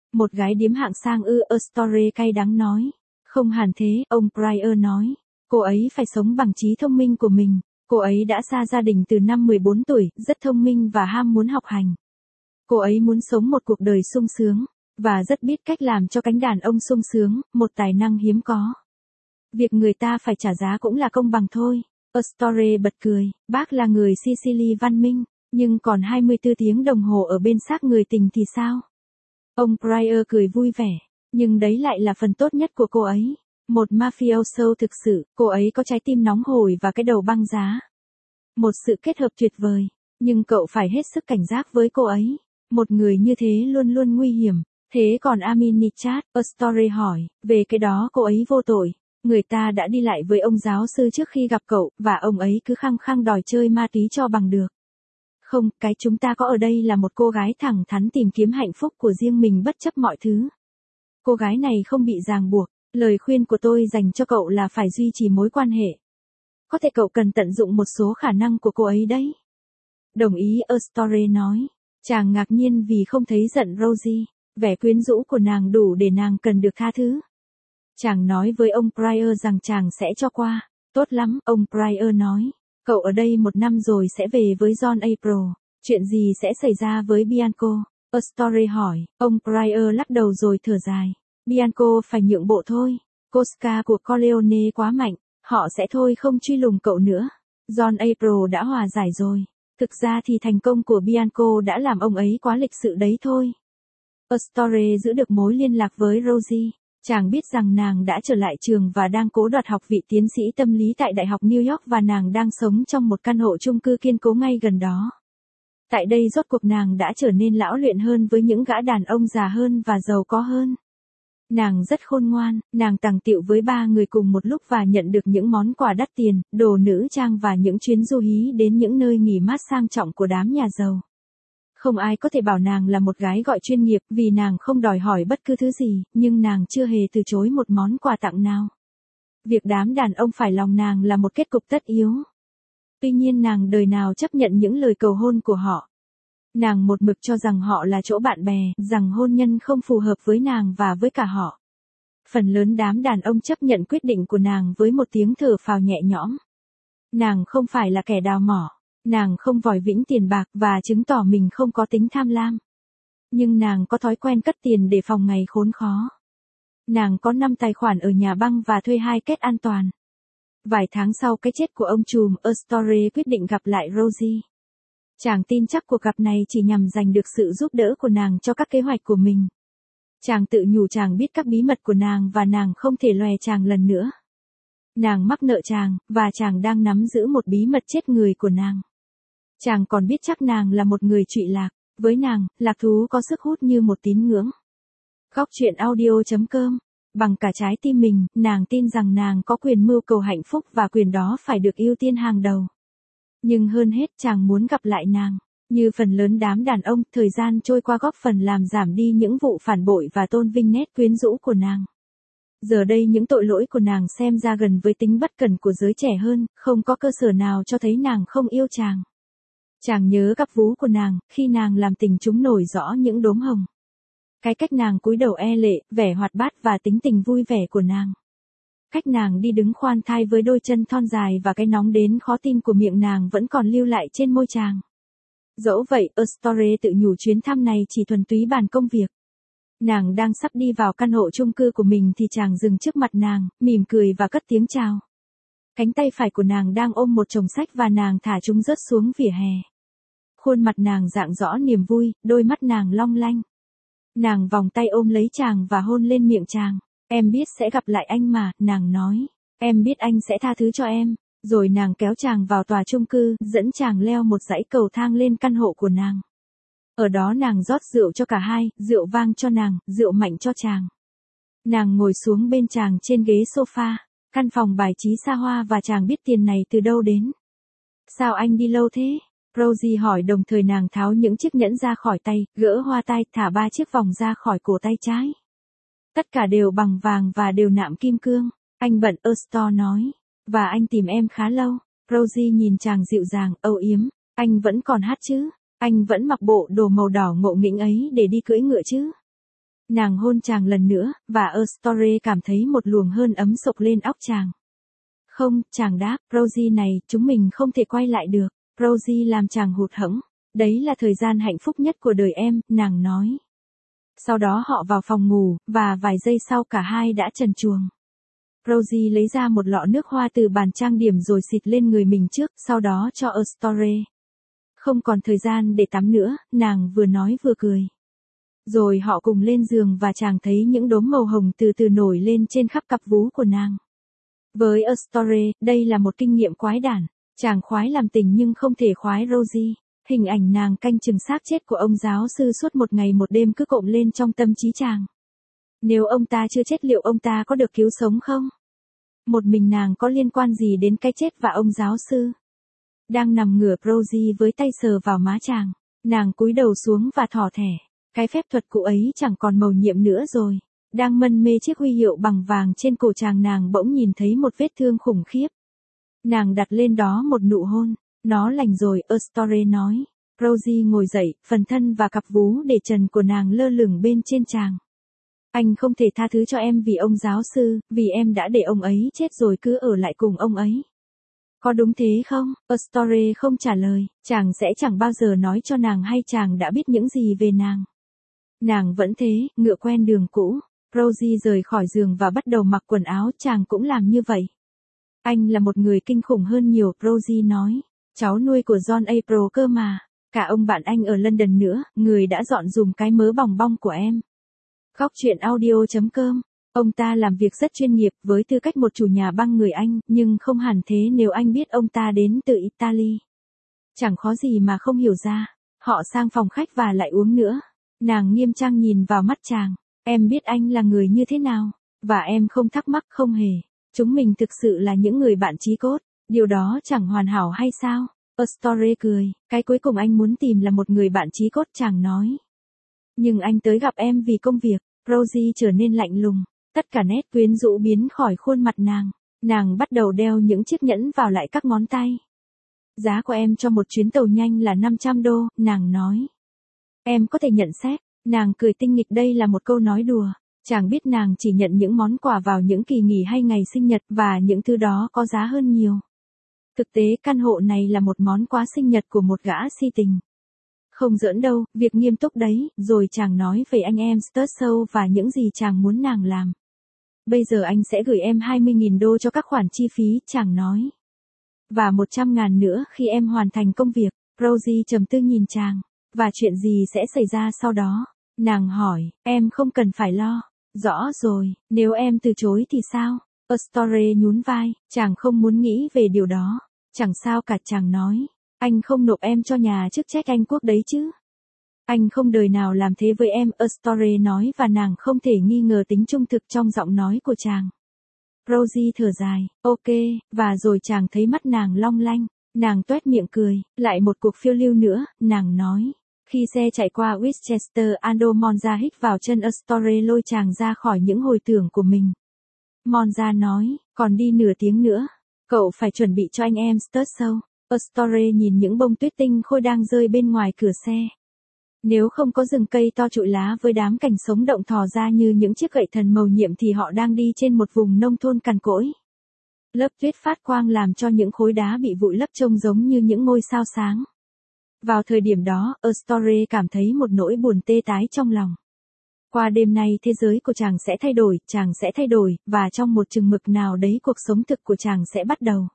Một gái điếm hạng sang ư? Astorre cay đắng nói. Không hẳn thế, ông Pryor nói. Cô ấy phải sống bằng trí thông minh của mình. Cô ấy đã xa gia đình từ năm mười bốn tuổi, rất thông minh và ham muốn học hành. Cô ấy muốn sống một cuộc đời sung sướng, và rất biết cách làm cho cánh đàn ông sung sướng, một tài năng hiếm có. Việc người ta phải trả giá cũng là công bằng thôi. Astorre bật cười, bác là người Sicily văn minh, nhưng còn hai mươi tư tiếng đồng hồ ở bên xác người tình thì sao? Ông Pryor cười vui vẻ, nhưng đấy lại là phần tốt nhất của cô ấy. Một mafioso thực sự, cô ấy có trái tim nóng hổi và cái đầu băng giá. Một sự kết hợp tuyệt vời, nhưng cậu phải hết sức cảnh giác với cô ấy. Một người như thế luôn luôn nguy hiểm. Thế còn Amin Nichat? Astorre hỏi, về cái đó cô ấy vô tội. Người ta đã đi lại với ông giáo sư trước khi gặp cậu, và ông ấy cứ khăng khăng đòi chơi ma túy cho bằng được. Không, cái chúng ta có ở đây là một cô gái thẳng thắn tìm kiếm hạnh phúc của riêng mình bất chấp mọi thứ. Cô gái này không bị ràng buộc. Lời khuyên của tôi dành cho cậu là phải duy trì mối quan hệ. Có thể cậu cần tận dụng một số khả năng của cô ấy đấy. Đồng ý, Astorre nói. Chàng ngạc nhiên vì không thấy giận Rosie. Vẻ quyến rũ của nàng đủ để nàng cần được tha thứ. Chàng nói với ông Pryor rằng chàng sẽ cho qua. Tốt lắm, ông Pryor nói. Cậu ở đây một năm rồi sẽ về với John April. Chuyện gì sẽ xảy ra với Bianco? Astorre hỏi. Ông Pryor lắc đầu rồi thở dài. Bianco phải nhượng bộ thôi. Cosca của Corleone quá mạnh. Họ sẽ thôi không truy lùng cậu nữa. John April đã hòa giải rồi. Thực ra thì thành công của Bianco đã làm ông ấy quá lịch sự đấy thôi. Astorre giữ được mối liên lạc với Rosie. Chàng biết rằng nàng đã trở lại trường và đang cố đoạt học vị tiến sĩ tâm lý tại Đại học New York và nàng đang sống trong một căn hộ chung cư kiên cố ngay gần đó. Tại đây rốt cuộc nàng đã trở nên lão luyện hơn với những gã đàn ông già hơn và giàu có hơn. Nàng rất khôn ngoan, nàng tàng tiệu với ba người cùng một lúc và nhận được những món quà đắt tiền, đồ nữ trang và những chuyến du hí đến những nơi nghỉ mát sang trọng của đám nhà giàu. Không ai có thể bảo nàng là một gái gọi chuyên nghiệp vì nàng không đòi hỏi bất cứ thứ gì, nhưng nàng chưa hề từ chối một món quà tặng nào. Việc đám đàn ông phải lòng nàng là một kết cục tất yếu. Tuy nhiên nàng đời nào chấp nhận những lời cầu hôn của họ. Nàng một mực cho rằng họ là chỗ bạn bè, rằng hôn nhân không phù hợp với nàng và với cả họ. Phần lớn đám đàn ông chấp nhận quyết định của nàng với một tiếng thở phào nhẹ nhõm. Nàng không phải là kẻ đào mỏ. Nàng không vòi vĩnh tiền bạc và chứng tỏ mình không có tính tham lam. Nhưng nàng có thói quen cất tiền để phòng ngày khốn khó. Nàng có năm tài khoản ở nhà băng và thuê hai két an toàn. Vài tháng sau cái chết của ông trùm, Astorre quyết định gặp lại Rosie. Chàng tin chắc cuộc gặp này chỉ nhằm giành được sự giúp đỡ của nàng cho các kế hoạch của mình. Chàng tự nhủ chàng biết các bí mật của nàng và nàng không thể lòe chàng lần nữa. Nàng mắc nợ chàng, và chàng đang nắm giữ một bí mật chết người của nàng. Chàng còn biết chắc nàng là một người trụy lạc. Với nàng, lạc thú có sức hút như một tín ngưỡng. Góc truyện audio chấm com. Bằng cả trái tim mình, nàng tin rằng nàng có quyền mưu cầu hạnh phúc và quyền đó phải được ưu tiên hàng đầu. Nhưng hơn hết chàng muốn gặp lại nàng. Như phần lớn đám đàn ông, thời gian trôi qua góp phần làm giảm đi những vụ phản bội và tôn vinh nét quyến rũ của nàng. Giờ đây những tội lỗi của nàng xem ra gần với tính bất cẩn của giới trẻ hơn, không có cơ sở nào cho thấy nàng không yêu chàng. Chàng nhớ cặp vú của nàng, khi nàng làm tình chúng nổi rõ những đốm hồng. Cái cách nàng cúi đầu e lệ, vẻ hoạt bát và tính tình vui vẻ của nàng. Cách nàng đi đứng khoan thai với đôi chân thon dài và cái nóng đến khó tin của miệng nàng vẫn còn lưu lại trên môi chàng. Dẫu vậy, Astorre tự nhủ chuyến thăm này chỉ thuần túy bàn công việc. Nàng đang sắp đi vào căn hộ chung cư của mình thì chàng dừng trước mặt nàng, mỉm cười và cất tiếng chào. Cánh tay phải của nàng đang ôm một chồng sách và nàng thả chúng rớt xuống vỉa hè. Khuôn mặt nàng rạng rõ niềm vui, đôi mắt nàng long lanh. Nàng vòng tay ôm lấy chàng và hôn lên miệng chàng. Em biết sẽ gặp lại anh mà, nàng nói. Em biết anh sẽ tha thứ cho em. Rồi nàng kéo chàng vào tòa chung cư, dẫn chàng leo một dãy cầu thang lên căn hộ của nàng. Ở đó nàng rót rượu cho cả hai, rượu vang cho nàng, rượu mạnh cho chàng. Nàng ngồi xuống bên chàng trên ghế sofa. Căn phòng bài trí xa hoa và chàng biết tiền này từ đâu đến. Sao anh đi lâu thế? Rosie hỏi đồng thời nàng tháo những chiếc nhẫn ra khỏi tay, gỡ hoa tai, thả ba chiếc vòng ra khỏi cổ tay trái. Tất cả đều bằng vàng và đều nạm kim cương. Anh bận, Astor nói. Và anh tìm em khá lâu. Rosie nhìn chàng dịu dàng, âu yếm. Anh vẫn còn hát chứ? Anh vẫn mặc bộ đồ màu đỏ ngộ nghĩnh ấy để đi cưỡi ngựa chứ? Nàng hôn chàng lần nữa, và Astorre cảm thấy một luồng hơi ấm sộc lên óc chàng. Không, chàng đáp, Rosie này, chúng mình không thể quay lại được. Rosie làm chàng hụt hẫng. Đấy là thời gian hạnh phúc nhất của đời em, nàng nói. Sau đó họ vào phòng ngủ, và vài giây sau cả hai đã trần truồng. Rosie lấy ra một lọ nước hoa từ bàn trang điểm rồi xịt lên người mình trước, sau đó cho Astorre. Không còn thời gian để tắm nữa, nàng vừa nói vừa cười. Rồi họ cùng lên giường và chàng thấy những đốm màu hồng từ từ nổi lên trên khắp cặp vú của nàng. Với Astorre, đây là một kinh nghiệm quái đản. Chàng khoái làm tình nhưng không thể khoái Rosie. Hình ảnh nàng canh chừng xác chết của ông giáo sư suốt một ngày một đêm cứ cộm lên trong tâm trí chàng. Nếu ông ta chưa chết liệu ông ta có được cứu sống không? Một mình nàng có liên quan gì đến cái chết và ông giáo sư? Đang nằm ngửa, Rosie với tay sờ vào má chàng. Nàng cúi đầu xuống và thỏ thẻ. Cái phép thuật cụ ấy chẳng còn mầu nhiệm nữa rồi. Đang mân mê chiếc huy hiệu bằng vàng trên cổ chàng, nàng bỗng nhìn thấy một vết thương khủng khiếp. Nàng đặt lên đó một nụ hôn. Nó lành rồi, Astorre nói. Rosie ngồi dậy, phần thân và cặp vú để trần của nàng lơ lửng bên trên chàng. Anh không thể tha thứ cho em vì ông giáo sư, vì em đã để ông ấy chết rồi cứ ở lại cùng ông ấy. Có đúng thế không? Astorre không trả lời, chàng sẽ chẳng bao giờ nói cho nàng hay chàng đã biết những gì về nàng. Nàng vẫn thế, ngựa quen đường cũ. Rosie rời khỏi giường và bắt đầu mặc quần áo, chàng cũng làm như vậy. Anh là một người kinh khủng hơn nhiều, Rosie nói. Cháu nuôi của John April cơ mà. Cả ông bạn anh ở London nữa, người đã dọn dùm cái mớ bòng bong của em. Góc truyện audio chấm com. Ông ta làm việc rất chuyên nghiệp với tư cách một chủ nhà băng người Anh, nhưng không hẳn thế nếu anh biết ông ta đến từ Italy. Chẳng khó gì mà không hiểu ra. Họ sang phòng khách và lại uống nữa. Nàng nghiêm trang nhìn vào mắt chàng. Em biết anh là người như thế nào. Và em không thắc mắc, không hề. Chúng mình thực sự là những người bạn chí cốt. Điều đó chẳng hoàn hảo hay sao? Astorre cười. Cái cuối cùng anh muốn tìm là một người bạn chí cốt, chàng nói. Nhưng anh tới gặp em vì công việc. Rosie trở nên lạnh lùng. Tất cả nét quyến rũ biến khỏi khuôn mặt nàng. Nàng bắt đầu đeo những chiếc nhẫn vào lại các ngón tay. Giá của em cho một chuyến tàu nhanh là năm trăm đô, nàng nói. Em có thể nhận xét. Nàng cười tinh nghịch, đây là một câu nói đùa. Chàng biết nàng chỉ nhận những món quà vào những kỳ nghỉ hay ngày sinh nhật và những thứ đó có giá hơn nhiều. Thực tế căn hộ này là một món quà sinh nhật của một gã si tình. Không giỡn đâu, việc nghiêm túc đấy, rồi chàng nói về anh em Stursow và những gì chàng muốn nàng làm. Bây giờ anh sẽ gửi em hai mươi nghìn đô cho các khoản chi phí, chàng nói. Và một trăm ngàn nữa khi em hoàn thành công việc. Rosie trầm tư nhìn chàng. Và chuyện gì sẽ xảy ra sau đó? Nàng hỏi, em không cần phải lo. Rõ rồi, nếu em từ chối thì sao? Astorre nhún vai, chàng không muốn nghĩ về điều đó. Chẳng sao cả, chàng nói. Anh không nộp em cho nhà chức trách Anh quốc đấy chứ? Anh không đời nào làm thế với em, Astorre nói, và nàng không thể nghi ngờ tính trung thực trong giọng nói của chàng. Rosie thở dài, ok, và rồi chàng thấy mắt nàng long lanh. Nàng toét miệng cười, lại một cuộc phiêu lưu nữa, nàng nói. Khi xe chạy qua Winchester, Ando Monza hít vào chân Astorre lôi chàng ra khỏi những hồi tưởng của mình. Monza nói, còn đi nửa tiếng nữa. Cậu phải chuẩn bị cho anh em Stursow. Astorre nhìn những bông tuyết tinh khôi đang rơi bên ngoài cửa xe. Nếu không có rừng cây to trụi lá với đám cảnh sống động thò ra như những chiếc gậy thần mầu nhiệm thì họ đang đi trên một vùng nông thôn cằn cỗi. Lớp tuyết phát quang làm cho những khối đá bị vụi lấp trông giống như những ngôi sao sáng. Vào thời điểm đó, Astorre cảm thấy một nỗi buồn tê tái trong lòng. Qua đêm nay thế giới của chàng sẽ thay đổi, chàng sẽ thay đổi, và trong một chừng mực nào đấy cuộc sống thực của chàng sẽ bắt đầu.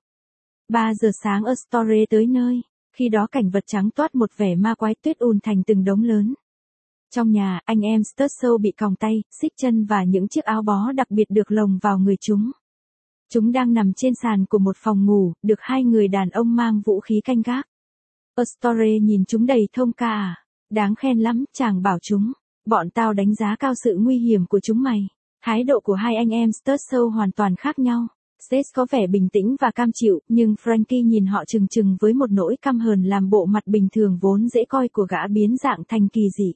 ba giờ sáng Astorre tới nơi, khi đó cảnh vật trắng toát một vẻ ma quái, tuyết ùn thành từng đống lớn. Trong nhà, anh em Stursow bị còng tay, xích chân và những chiếc áo bó đặc biệt được lồng vào người chúng. Chúng đang nằm trên sàn của một phòng ngủ, được hai người đàn ông mang vũ khí canh gác. Astorre nhìn chúng đầy thông ca à. Đáng khen lắm, chàng bảo chúng. Bọn tao đánh giá cao sự nguy hiểm của chúng mày. Thái độ của hai anh em Stursow hoàn toàn khác nhau. Stace có vẻ bình tĩnh và cam chịu, nhưng Frankie nhìn họ chừng chừng với một nỗi căm hờn làm bộ mặt bình thường vốn dễ coi của gã biến dạng thành kỳ dị.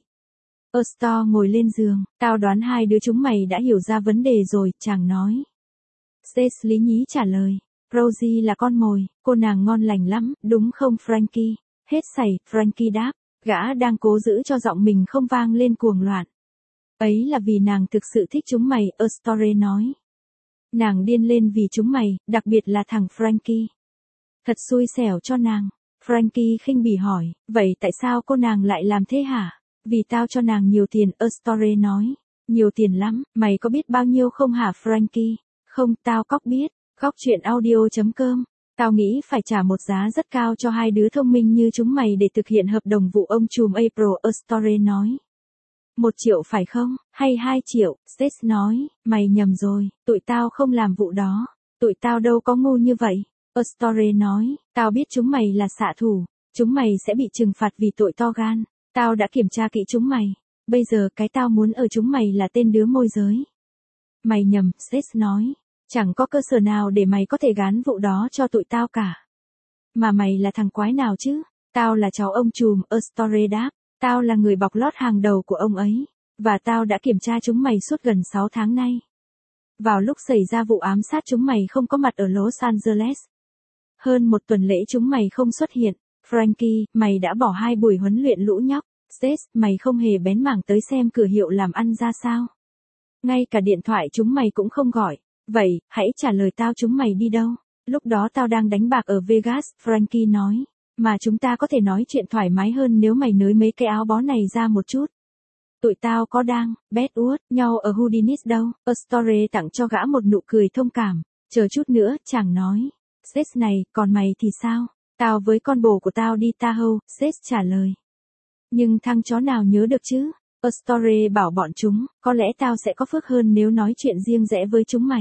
Astor ngồi lên giường, tao đoán hai đứa chúng mày đã hiểu ra vấn đề rồi, chàng nói. Stace lý nhí trả lời. Rosie là con mồi, cô nàng ngon lành lắm, đúng không Frankie? Hết sảy, Frankie đáp, gã đang cố giữ cho giọng mình không vang lên cuồng loạn. Ấy là vì nàng thực sự thích chúng mày, Astorre nói. Nàng điên lên vì chúng mày, đặc biệt là thằng Frankie. Thật xui xẻo cho nàng. Frankie khinh bỉ hỏi, vậy tại sao cô nàng lại làm thế hả? Vì tao cho nàng nhiều tiền, Astorre nói. Nhiều tiền lắm, mày có biết bao nhiêu không hả Frankie? Không, tao cóc biết. Góc chuyện audio.com. Tao nghĩ phải trả một giá rất cao cho hai đứa thông minh như chúng mày để thực hiện hợp đồng vụ ông trùm April, Astorre nói. Một triệu phải không? Hay hai triệu? Seth nói, mày nhầm rồi, tụi tao không làm vụ đó. Tụi tao đâu có ngu như vậy. Astorre nói, tao biết chúng mày là xạ thủ. Chúng mày sẽ bị trừng phạt vì tội to gan. Tao đã kiểm tra kỹ chúng mày. Bây giờ cái tao muốn ở chúng mày là tên đứa môi giới. Mày nhầm, Seth nói. Chẳng có cơ sở nào để mày có thể gán vụ đó cho tụi tao cả. Mà mày là thằng quái nào chứ? Tao là cháu ông trùm, Astorre đáp. Tao là người bọc lót hàng đầu của ông ấy. Và tao đã kiểm tra chúng mày suốt gần sáu tháng nay. Vào lúc xảy ra vụ ám sát chúng mày không có mặt ở Los Angeles. Hơn một tuần lễ chúng mày không xuất hiện. Frankie, mày đã bỏ hai buổi huấn luyện lũ nhóc. Seth, mày không hề bén mảng tới xem cửa hiệu làm ăn ra sao. Ngay cả điện thoại chúng mày cũng không gọi. Vậy, hãy trả lời tao chúng mày đi đâu? Lúc đó tao đang đánh bạc ở Vegas, Frankie nói. Mà chúng ta có thể nói chuyện thoải mái hơn nếu mày nới mấy cái áo bó này ra một chút. Tụi tao có đang, Bedwood, nhau ở Houdini's đâu. Astorre tặng cho gã một nụ cười thông cảm. Chờ chút nữa, chàng nói. Seth này, còn mày thì sao? Tao với con bồ của tao đi Tahoe, Seth trả lời. Nhưng thằng chó nào nhớ được chứ? Astorre bảo bọn chúng, có lẽ tao sẽ có phước hơn nếu nói chuyện riêng rẽ với chúng mày.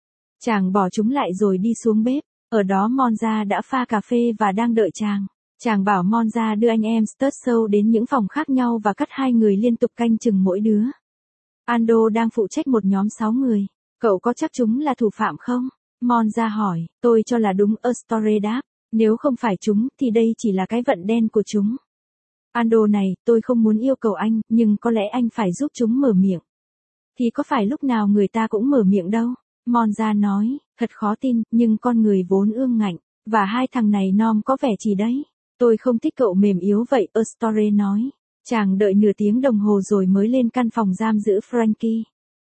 Chàng bỏ chúng lại rồi đi xuống bếp. Ở đó Monza đã pha cà phê và đang đợi chàng. Chàng bảo Monza đưa anh em Sturzo đến những phòng khác nhau và cắt hai người liên tục canh chừng mỗi đứa. Ando đang phụ trách một nhóm sáu người. Cậu có chắc chúng là thủ phạm không? Monza hỏi, tôi cho là đúng, Astorre đáp. Nếu không phải chúng thì đây chỉ là cái vận đen của chúng. Ando này, tôi không muốn yêu cầu anh, nhưng có lẽ anh phải giúp chúng mở miệng. Thì có phải lúc nào người ta cũng mở miệng đâu. Monza nói, thật khó tin, nhưng con người vốn ương ngạnh, và hai thằng này nom có vẻ chỉ đấy. Tôi không thích cậu mềm yếu vậy, Astorre nói. Chàng đợi nửa tiếng đồng hồ rồi mới lên căn phòng giam giữ Frankie.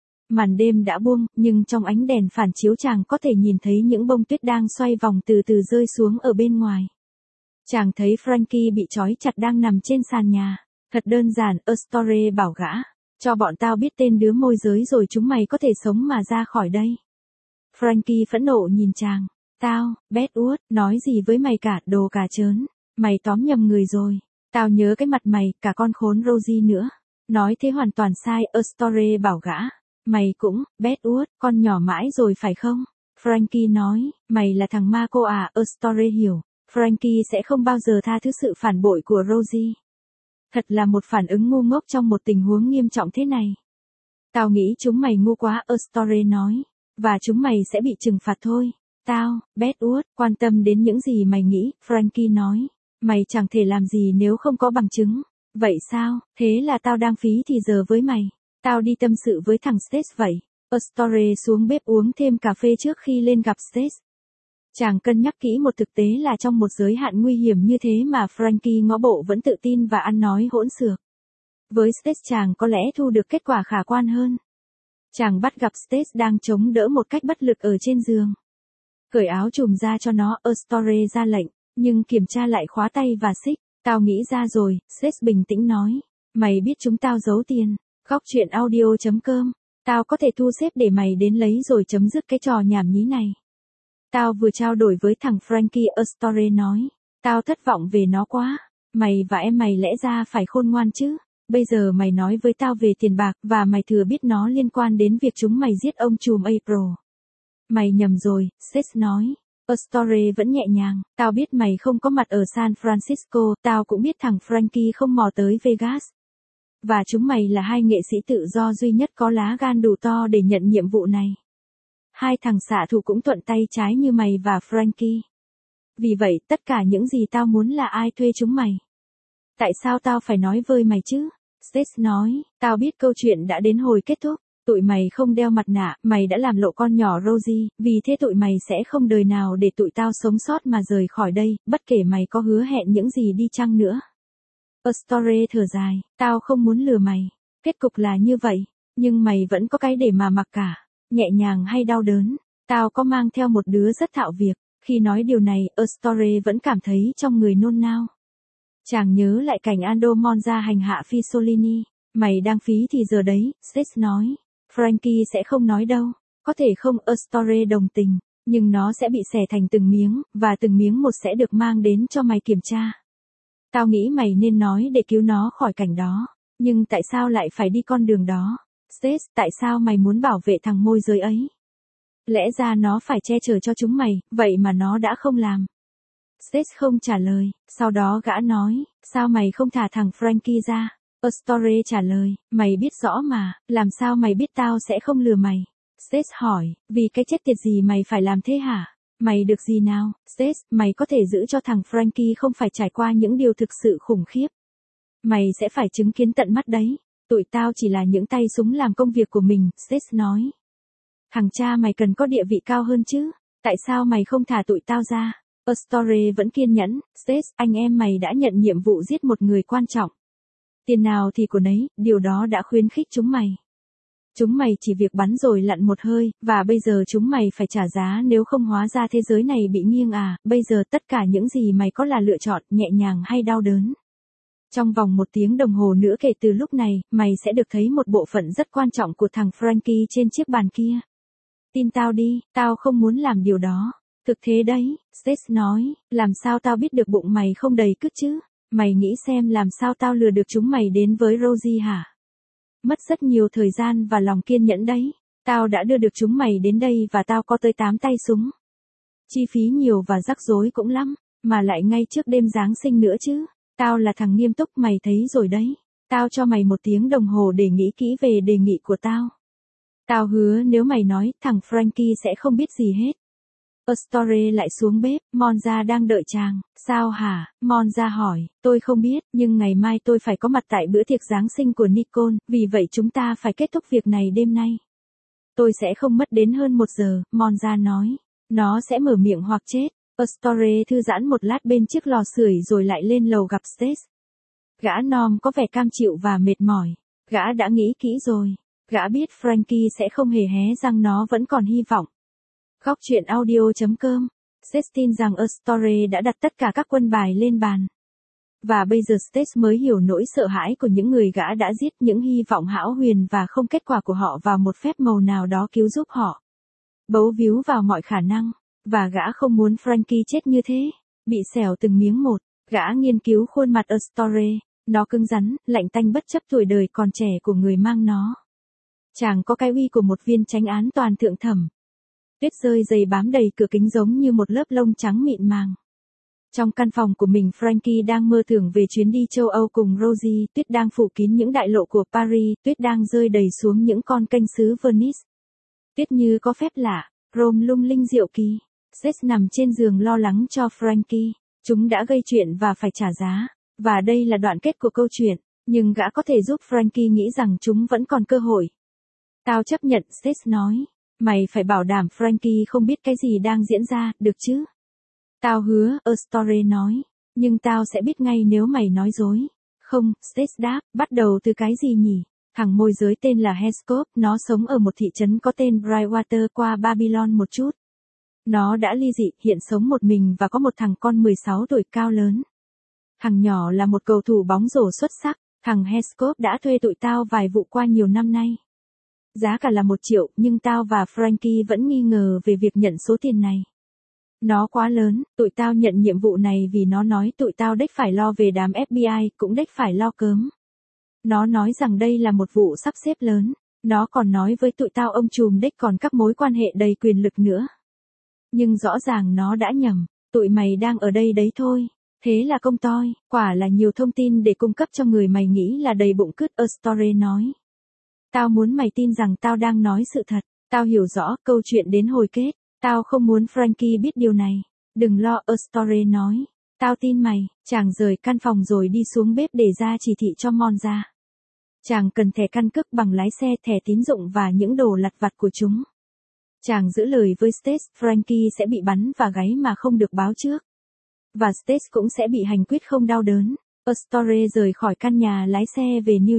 Màn đêm đã buông, nhưng trong ánh đèn phản chiếu chàng có thể nhìn thấy những bông tuyết đang xoay vòng từ từ rơi xuống ở bên ngoài. Chàng thấy Frankie bị trói chặt đang nằm trên sàn nhà. Thật đơn giản, Astorre bảo gã. Cho bọn tao biết tên đứa môi giới rồi chúng mày có thể sống mà ra khỏi đây. Frankie phẫn nộ nhìn chàng. Tao, Bedwood, nói gì với mày cả, đồ cà chớn. Mày tóm nhầm người rồi. Tao nhớ cái mặt mày, cả con khốn Rosie nữa. Nói thế hoàn toàn sai, Astorre bảo gã. Mày cũng, Bedwood, con nhỏ mãi rồi phải không? Frankie nói, mày là thằng ma cô à, Astorre hiểu. Frankie sẽ không bao giờ tha thứ sự phản bội của Rosie. Thật là một phản ứng ngu ngốc trong một tình huống nghiêm trọng thế này. Tao nghĩ chúng mày ngu quá, Astorre nói. Và chúng mày sẽ bị trừng phạt thôi. Tao, Bedwood, quan tâm đến những gì mày nghĩ, Frankie nói. Mày chẳng thể làm gì nếu không có bằng chứng. Vậy sao, thế là tao đang phí thì giờ với mày. Tao đi tâm sự với thằng Seth vậy. Astorre xuống bếp uống thêm cà phê trước khi lên gặp Seth. Chàng cân nhắc kỹ một thực tế là trong một giới hạn nguy hiểm như thế mà Frankie ngõ bộ vẫn tự tin và ăn nói hỗn xược. Với Seth chàng có lẽ thu được kết quả khả quan hơn. Chàng bắt gặp Seth đang chống đỡ một cách bất lực ở trên giường. Cởi áo trùm ra cho nó, Astorre ra lệnh, nhưng kiểm tra lại khóa tay và xích. Tao nghĩ ra rồi, Seth bình tĩnh nói. Mày biết chúng tao giấu tiền. Góc chuyện audio.com. Tao có thể thu xếp để mày đến lấy rồi chấm dứt cái trò nhảm nhí này. Tao vừa trao đổi với thằng Frankie, Astorre nói. Tao thất vọng về nó quá. Mày và em mày lẽ ra phải khôn ngoan chứ. Bây giờ mày nói với tao về tiền bạc và mày thừa biết nó liên quan đến việc chúng mày giết ông trùm April. Mày nhầm rồi, Seth nói. Astorre vẫn nhẹ nhàng. Tao biết mày không có mặt ở San Francisco. Tao cũng biết thằng Frankie không mò tới Vegas. Và chúng mày là hai nghệ sĩ tự do duy nhất có lá gan đủ to để nhận nhiệm vụ này. Hai thằng xạ thủ cũng thuận tay trái như mày và Frankie. Vì vậy, tất cả những gì tao muốn là ai thuê chúng mày. Tại sao tao phải nói với mày chứ? Seth nói, tao biết câu chuyện đã đến hồi kết thúc. Tụi mày không đeo mặt nạ, mày đã làm lộ con nhỏ Rosie, vì thế tụi mày sẽ không đời nào để tụi tao sống sót mà rời khỏi đây, bất kể mày có hứa hẹn những gì đi chăng nữa. Astorre thở dài, tao không muốn lừa mày. Kết cục là như vậy, nhưng mày vẫn có cái để mà mặc cả, nhẹ nhàng hay đau đớn. Tao có mang theo một đứa rất thạo việc. Khi nói điều này, Astore vẫn cảm thấy trong người nôn nao. Chàng nhớ lại cảnh Aldo Monza hành hạ Fisolini. Mày đang phí thì giờ đấy, Seth nói. Frankie sẽ không nói đâu. Có thể không, Astore đồng tình. Nhưng nó sẽ bị xẻ thành từng miếng, và từng miếng một sẽ được mang đến cho mày kiểm tra. Tao nghĩ mày nên nói để cứu nó khỏi cảnh đó. Nhưng tại sao lại phải đi con đường đó? Seth, tại sao mày muốn bảo vệ thằng môi giới ấy? Lẽ ra nó phải che chở cho chúng mày, vậy mà nó đã không làm. Seth không trả lời, sau đó gã nói, sao mày không thả thằng Frankie ra? Astore trả lời, mày biết rõ mà, làm sao mày biết tao sẽ không lừa mày? Seth hỏi, vì cái chết tiệt gì mày phải làm thế hả? Mày được gì nào? Seth, mày có thể giữ cho thằng Frankie không phải trải qua những điều thực sự khủng khiếp. Mày sẽ phải chứng kiến tận mắt đấy. Tụi tao chỉ là những tay súng làm công việc của mình, Seth nói. Thằng cha mày cần có địa vị cao hơn chứ, tại sao mày không thả tụi tao ra? Astore vẫn kiên nhẫn, Seth, anh em mày đã nhận nhiệm vụ giết một người quan trọng. Tiền nào thì của nấy, điều đó đã khuyến khích chúng mày. Chúng mày chỉ việc bắn rồi lặn một hơi, và bây giờ chúng mày phải trả giá nếu không hóa ra thế giới này bị nghiêng à, bây giờ tất cả những gì mày có là lựa chọn, nhẹ nhàng hay đau đớn. Trong vòng một tiếng đồng hồ nữa kể từ lúc này, mày sẽ được thấy một bộ phận rất quan trọng của thằng Frankie trên chiếc bàn kia. Tin tao đi, tao không muốn làm điều đó. Thực thế đấy, Seth nói, làm sao tao biết được bụng mày không đầy cứt chứ? Mày nghĩ xem làm sao tao lừa được chúng mày đến với Rosie hả? Mất rất nhiều thời gian và lòng kiên nhẫn đấy. Tao đã đưa được chúng mày đến đây và tao có tới tám tay súng. Chi phí nhiều và rắc rối cũng lắm, mà lại ngay trước đêm Giáng sinh nữa chứ. Tao là thằng nghiêm túc mày thấy rồi đấy. Tao cho mày một tiếng đồng hồ để nghĩ kỹ về đề nghị của tao. Tao hứa nếu mày nói, thằng Frankie sẽ không biết gì hết. Astore lại xuống bếp, Monza đang đợi chàng. Sao hả? Monza hỏi, tôi không biết, nhưng ngày mai tôi phải có mặt tại bữa tiệc Giáng sinh của Nicole, vì vậy chúng ta phải kết thúc việc này đêm nay. Tôi sẽ không mất đến hơn một giờ, Monza nói. Nó sẽ mở miệng hoặc chết. Astore thư giãn một lát bên chiếc lò sưởi rồi lại lên lầu gặp Seth. Gã Nom có vẻ cam chịu và mệt mỏi. Gã đã nghĩ kỹ rồi. Gã biết Frankie sẽ không hề hé răng, nó vẫn còn hy vọng. Góc truyện audio chấm com. Seth tin rằng Astore đã đặt tất cả các quân bài lên bàn. Và bây giờ Seth mới hiểu nỗi sợ hãi của những người gã đã giết, những hy vọng hão huyền và không kết quả của họ vào một phép màu nào đó cứu giúp họ. Bấu víu vào mọi khả năng. Và gã không muốn Frankie chết như thế. Bị xẻo từng miếng một. Gã nghiên cứu khuôn mặt Astore. Nó cứng rắn, lạnh tanh bất chấp tuổi đời còn trẻ của người mang nó. Chàng có cái uy của một viên chánh án toàn thượng thẩm. Tuyết rơi dày bám đầy cửa kính giống như một lớp lông trắng mịn màng. Trong căn phòng của mình, Frankie đang mơ tưởng về chuyến đi châu Âu cùng Rosie. Tuyết đang phủ kín những đại lộ của Paris. Tuyết đang rơi đầy xuống những con kênh xứ Venice. Tuyết như có phép lạ. Rome lung linh diệu kỳ. Seth nằm trên giường lo lắng cho Frankie. Chúng đã gây chuyện và phải trả giá. Và đây là đoạn kết của câu chuyện. Nhưng gã có thể giúp Frankie nghĩ rằng chúng vẫn còn cơ hội. Tao chấp nhận, Seth nói. Mày phải bảo đảm Frankie không biết cái gì đang diễn ra, được chứ? Tao hứa, Astore nói. Nhưng tao sẽ biết ngay nếu mày nói dối. Không, Seth đáp, bắt đầu từ cái gì nhỉ? Thằng môi giới tên là Hescop, nó sống ở một thị trấn có tên Brightwater qua Babylon một chút. Nó đã ly dị, hiện sống một mình và có một thằng con mười sáu tuổi cao lớn. Thằng nhỏ là một cầu thủ bóng rổ xuất sắc. Thằng Hescop đã thuê tụi tao vài vụ qua nhiều năm nay. Giá cả là một triệu, nhưng tao và Frankie vẫn nghi ngờ về việc nhận số tiền này. Nó quá lớn, tụi tao nhận nhiệm vụ này vì nó nói tụi tao đếch phải lo về đám ép bê i, cũng đếch phải lo cớm. Nó nói rằng đây là một vụ sắp xếp lớn. Nó còn nói với tụi tao ông trùm đếch còn các mối quan hệ đầy quyền lực nữa. Nhưng rõ ràng nó đã nhầm, tụi mày đang ở đây đấy thôi. Thế là công toi, quả là nhiều thông tin để cung cấp cho người mày nghĩ là đầy bụng cứt, Astore nói. Tao muốn mày tin rằng tao đang nói sự thật. Tao hiểu rõ câu chuyện đến hồi kết. Tao không muốn Frankie biết điều này. Đừng lo, Astore nói. Tao tin mày. Chàng rời căn phòng rồi đi xuống bếp để ra chỉ thị cho Monza. Chàng cần thẻ căn cước bằng lái xe, thẻ tín dụng và những đồ lặt vặt của chúng. Chàng giữ lời với Seth, Frankie sẽ bị bắn và gáy mà không được báo trước. Và Seth cũng sẽ bị hành quyết không đau đớn. Astore rời khỏi căn nhà lái xe về New York.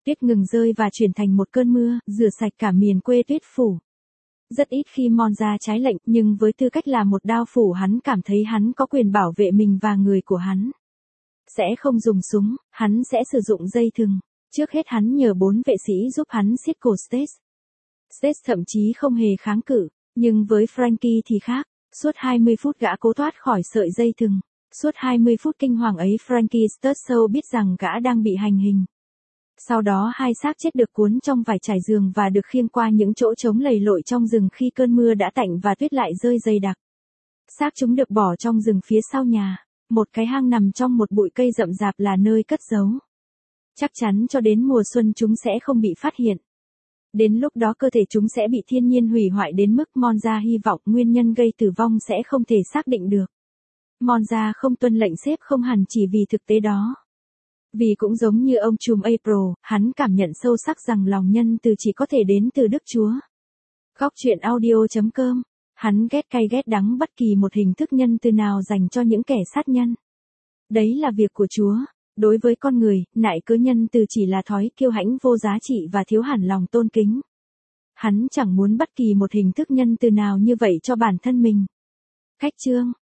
Tuyết ngừng rơi và chuyển thành một cơn mưa, rửa sạch cả miền quê tuyết phủ. Rất ít khi Monza trái lệnh, nhưng với tư cách là một đao phủ hắn cảm thấy hắn có quyền bảo vệ mình và người của hắn. Sẽ không dùng súng, hắn sẽ sử dụng dây thừng. Trước hết hắn nhờ bốn vệ sĩ giúp hắn siết cổ Stace. Stace thậm chí không hề kháng cự, nhưng với Frankie thì khác. Suốt hai mươi phút gã cố thoát khỏi sợi dây thừng. Suốt hai mươi phút kinh hoàng ấy Frankie Sturcell biết rằng gã đang bị hành hình. Sau đó hai xác chết được cuốn trong vải trải giường và được khiêng qua những chỗ trống lầy lội trong rừng khi cơn mưa đã tạnh và tuyết lại rơi dày đặc. Xác chúng được bỏ trong rừng phía sau nhà, một cái hang nằm trong một bụi cây rậm rạp là nơi cất giấu. Chắc chắn cho đến mùa xuân chúng sẽ không bị phát hiện. Đến lúc đó cơ thể chúng sẽ bị thiên nhiên hủy hoại đến mức Monza hy vọng nguyên nhân gây tử vong sẽ không thể xác định được. Monza không tuân lệnh xếp không hẳn chỉ vì thực tế đó. Vì cũng giống như ông trùm April, hắn cảm nhận sâu sắc rằng lòng nhân từ chỉ có thể đến từ Đức Chúa. Góc truyện audio chấm com. Hắn ghét cay ghét đắng bất kỳ một hình thức nhân từ nào dành cho những kẻ sát nhân. Đấy là việc của Chúa. Đối với con người, nại cớ nhân từ chỉ là thói kiêu hãnh vô giá trị và thiếu hẳn lòng tôn kính. Hắn chẳng muốn bất kỳ một hình thức nhân từ nào như vậy cho bản thân mình. Cách chương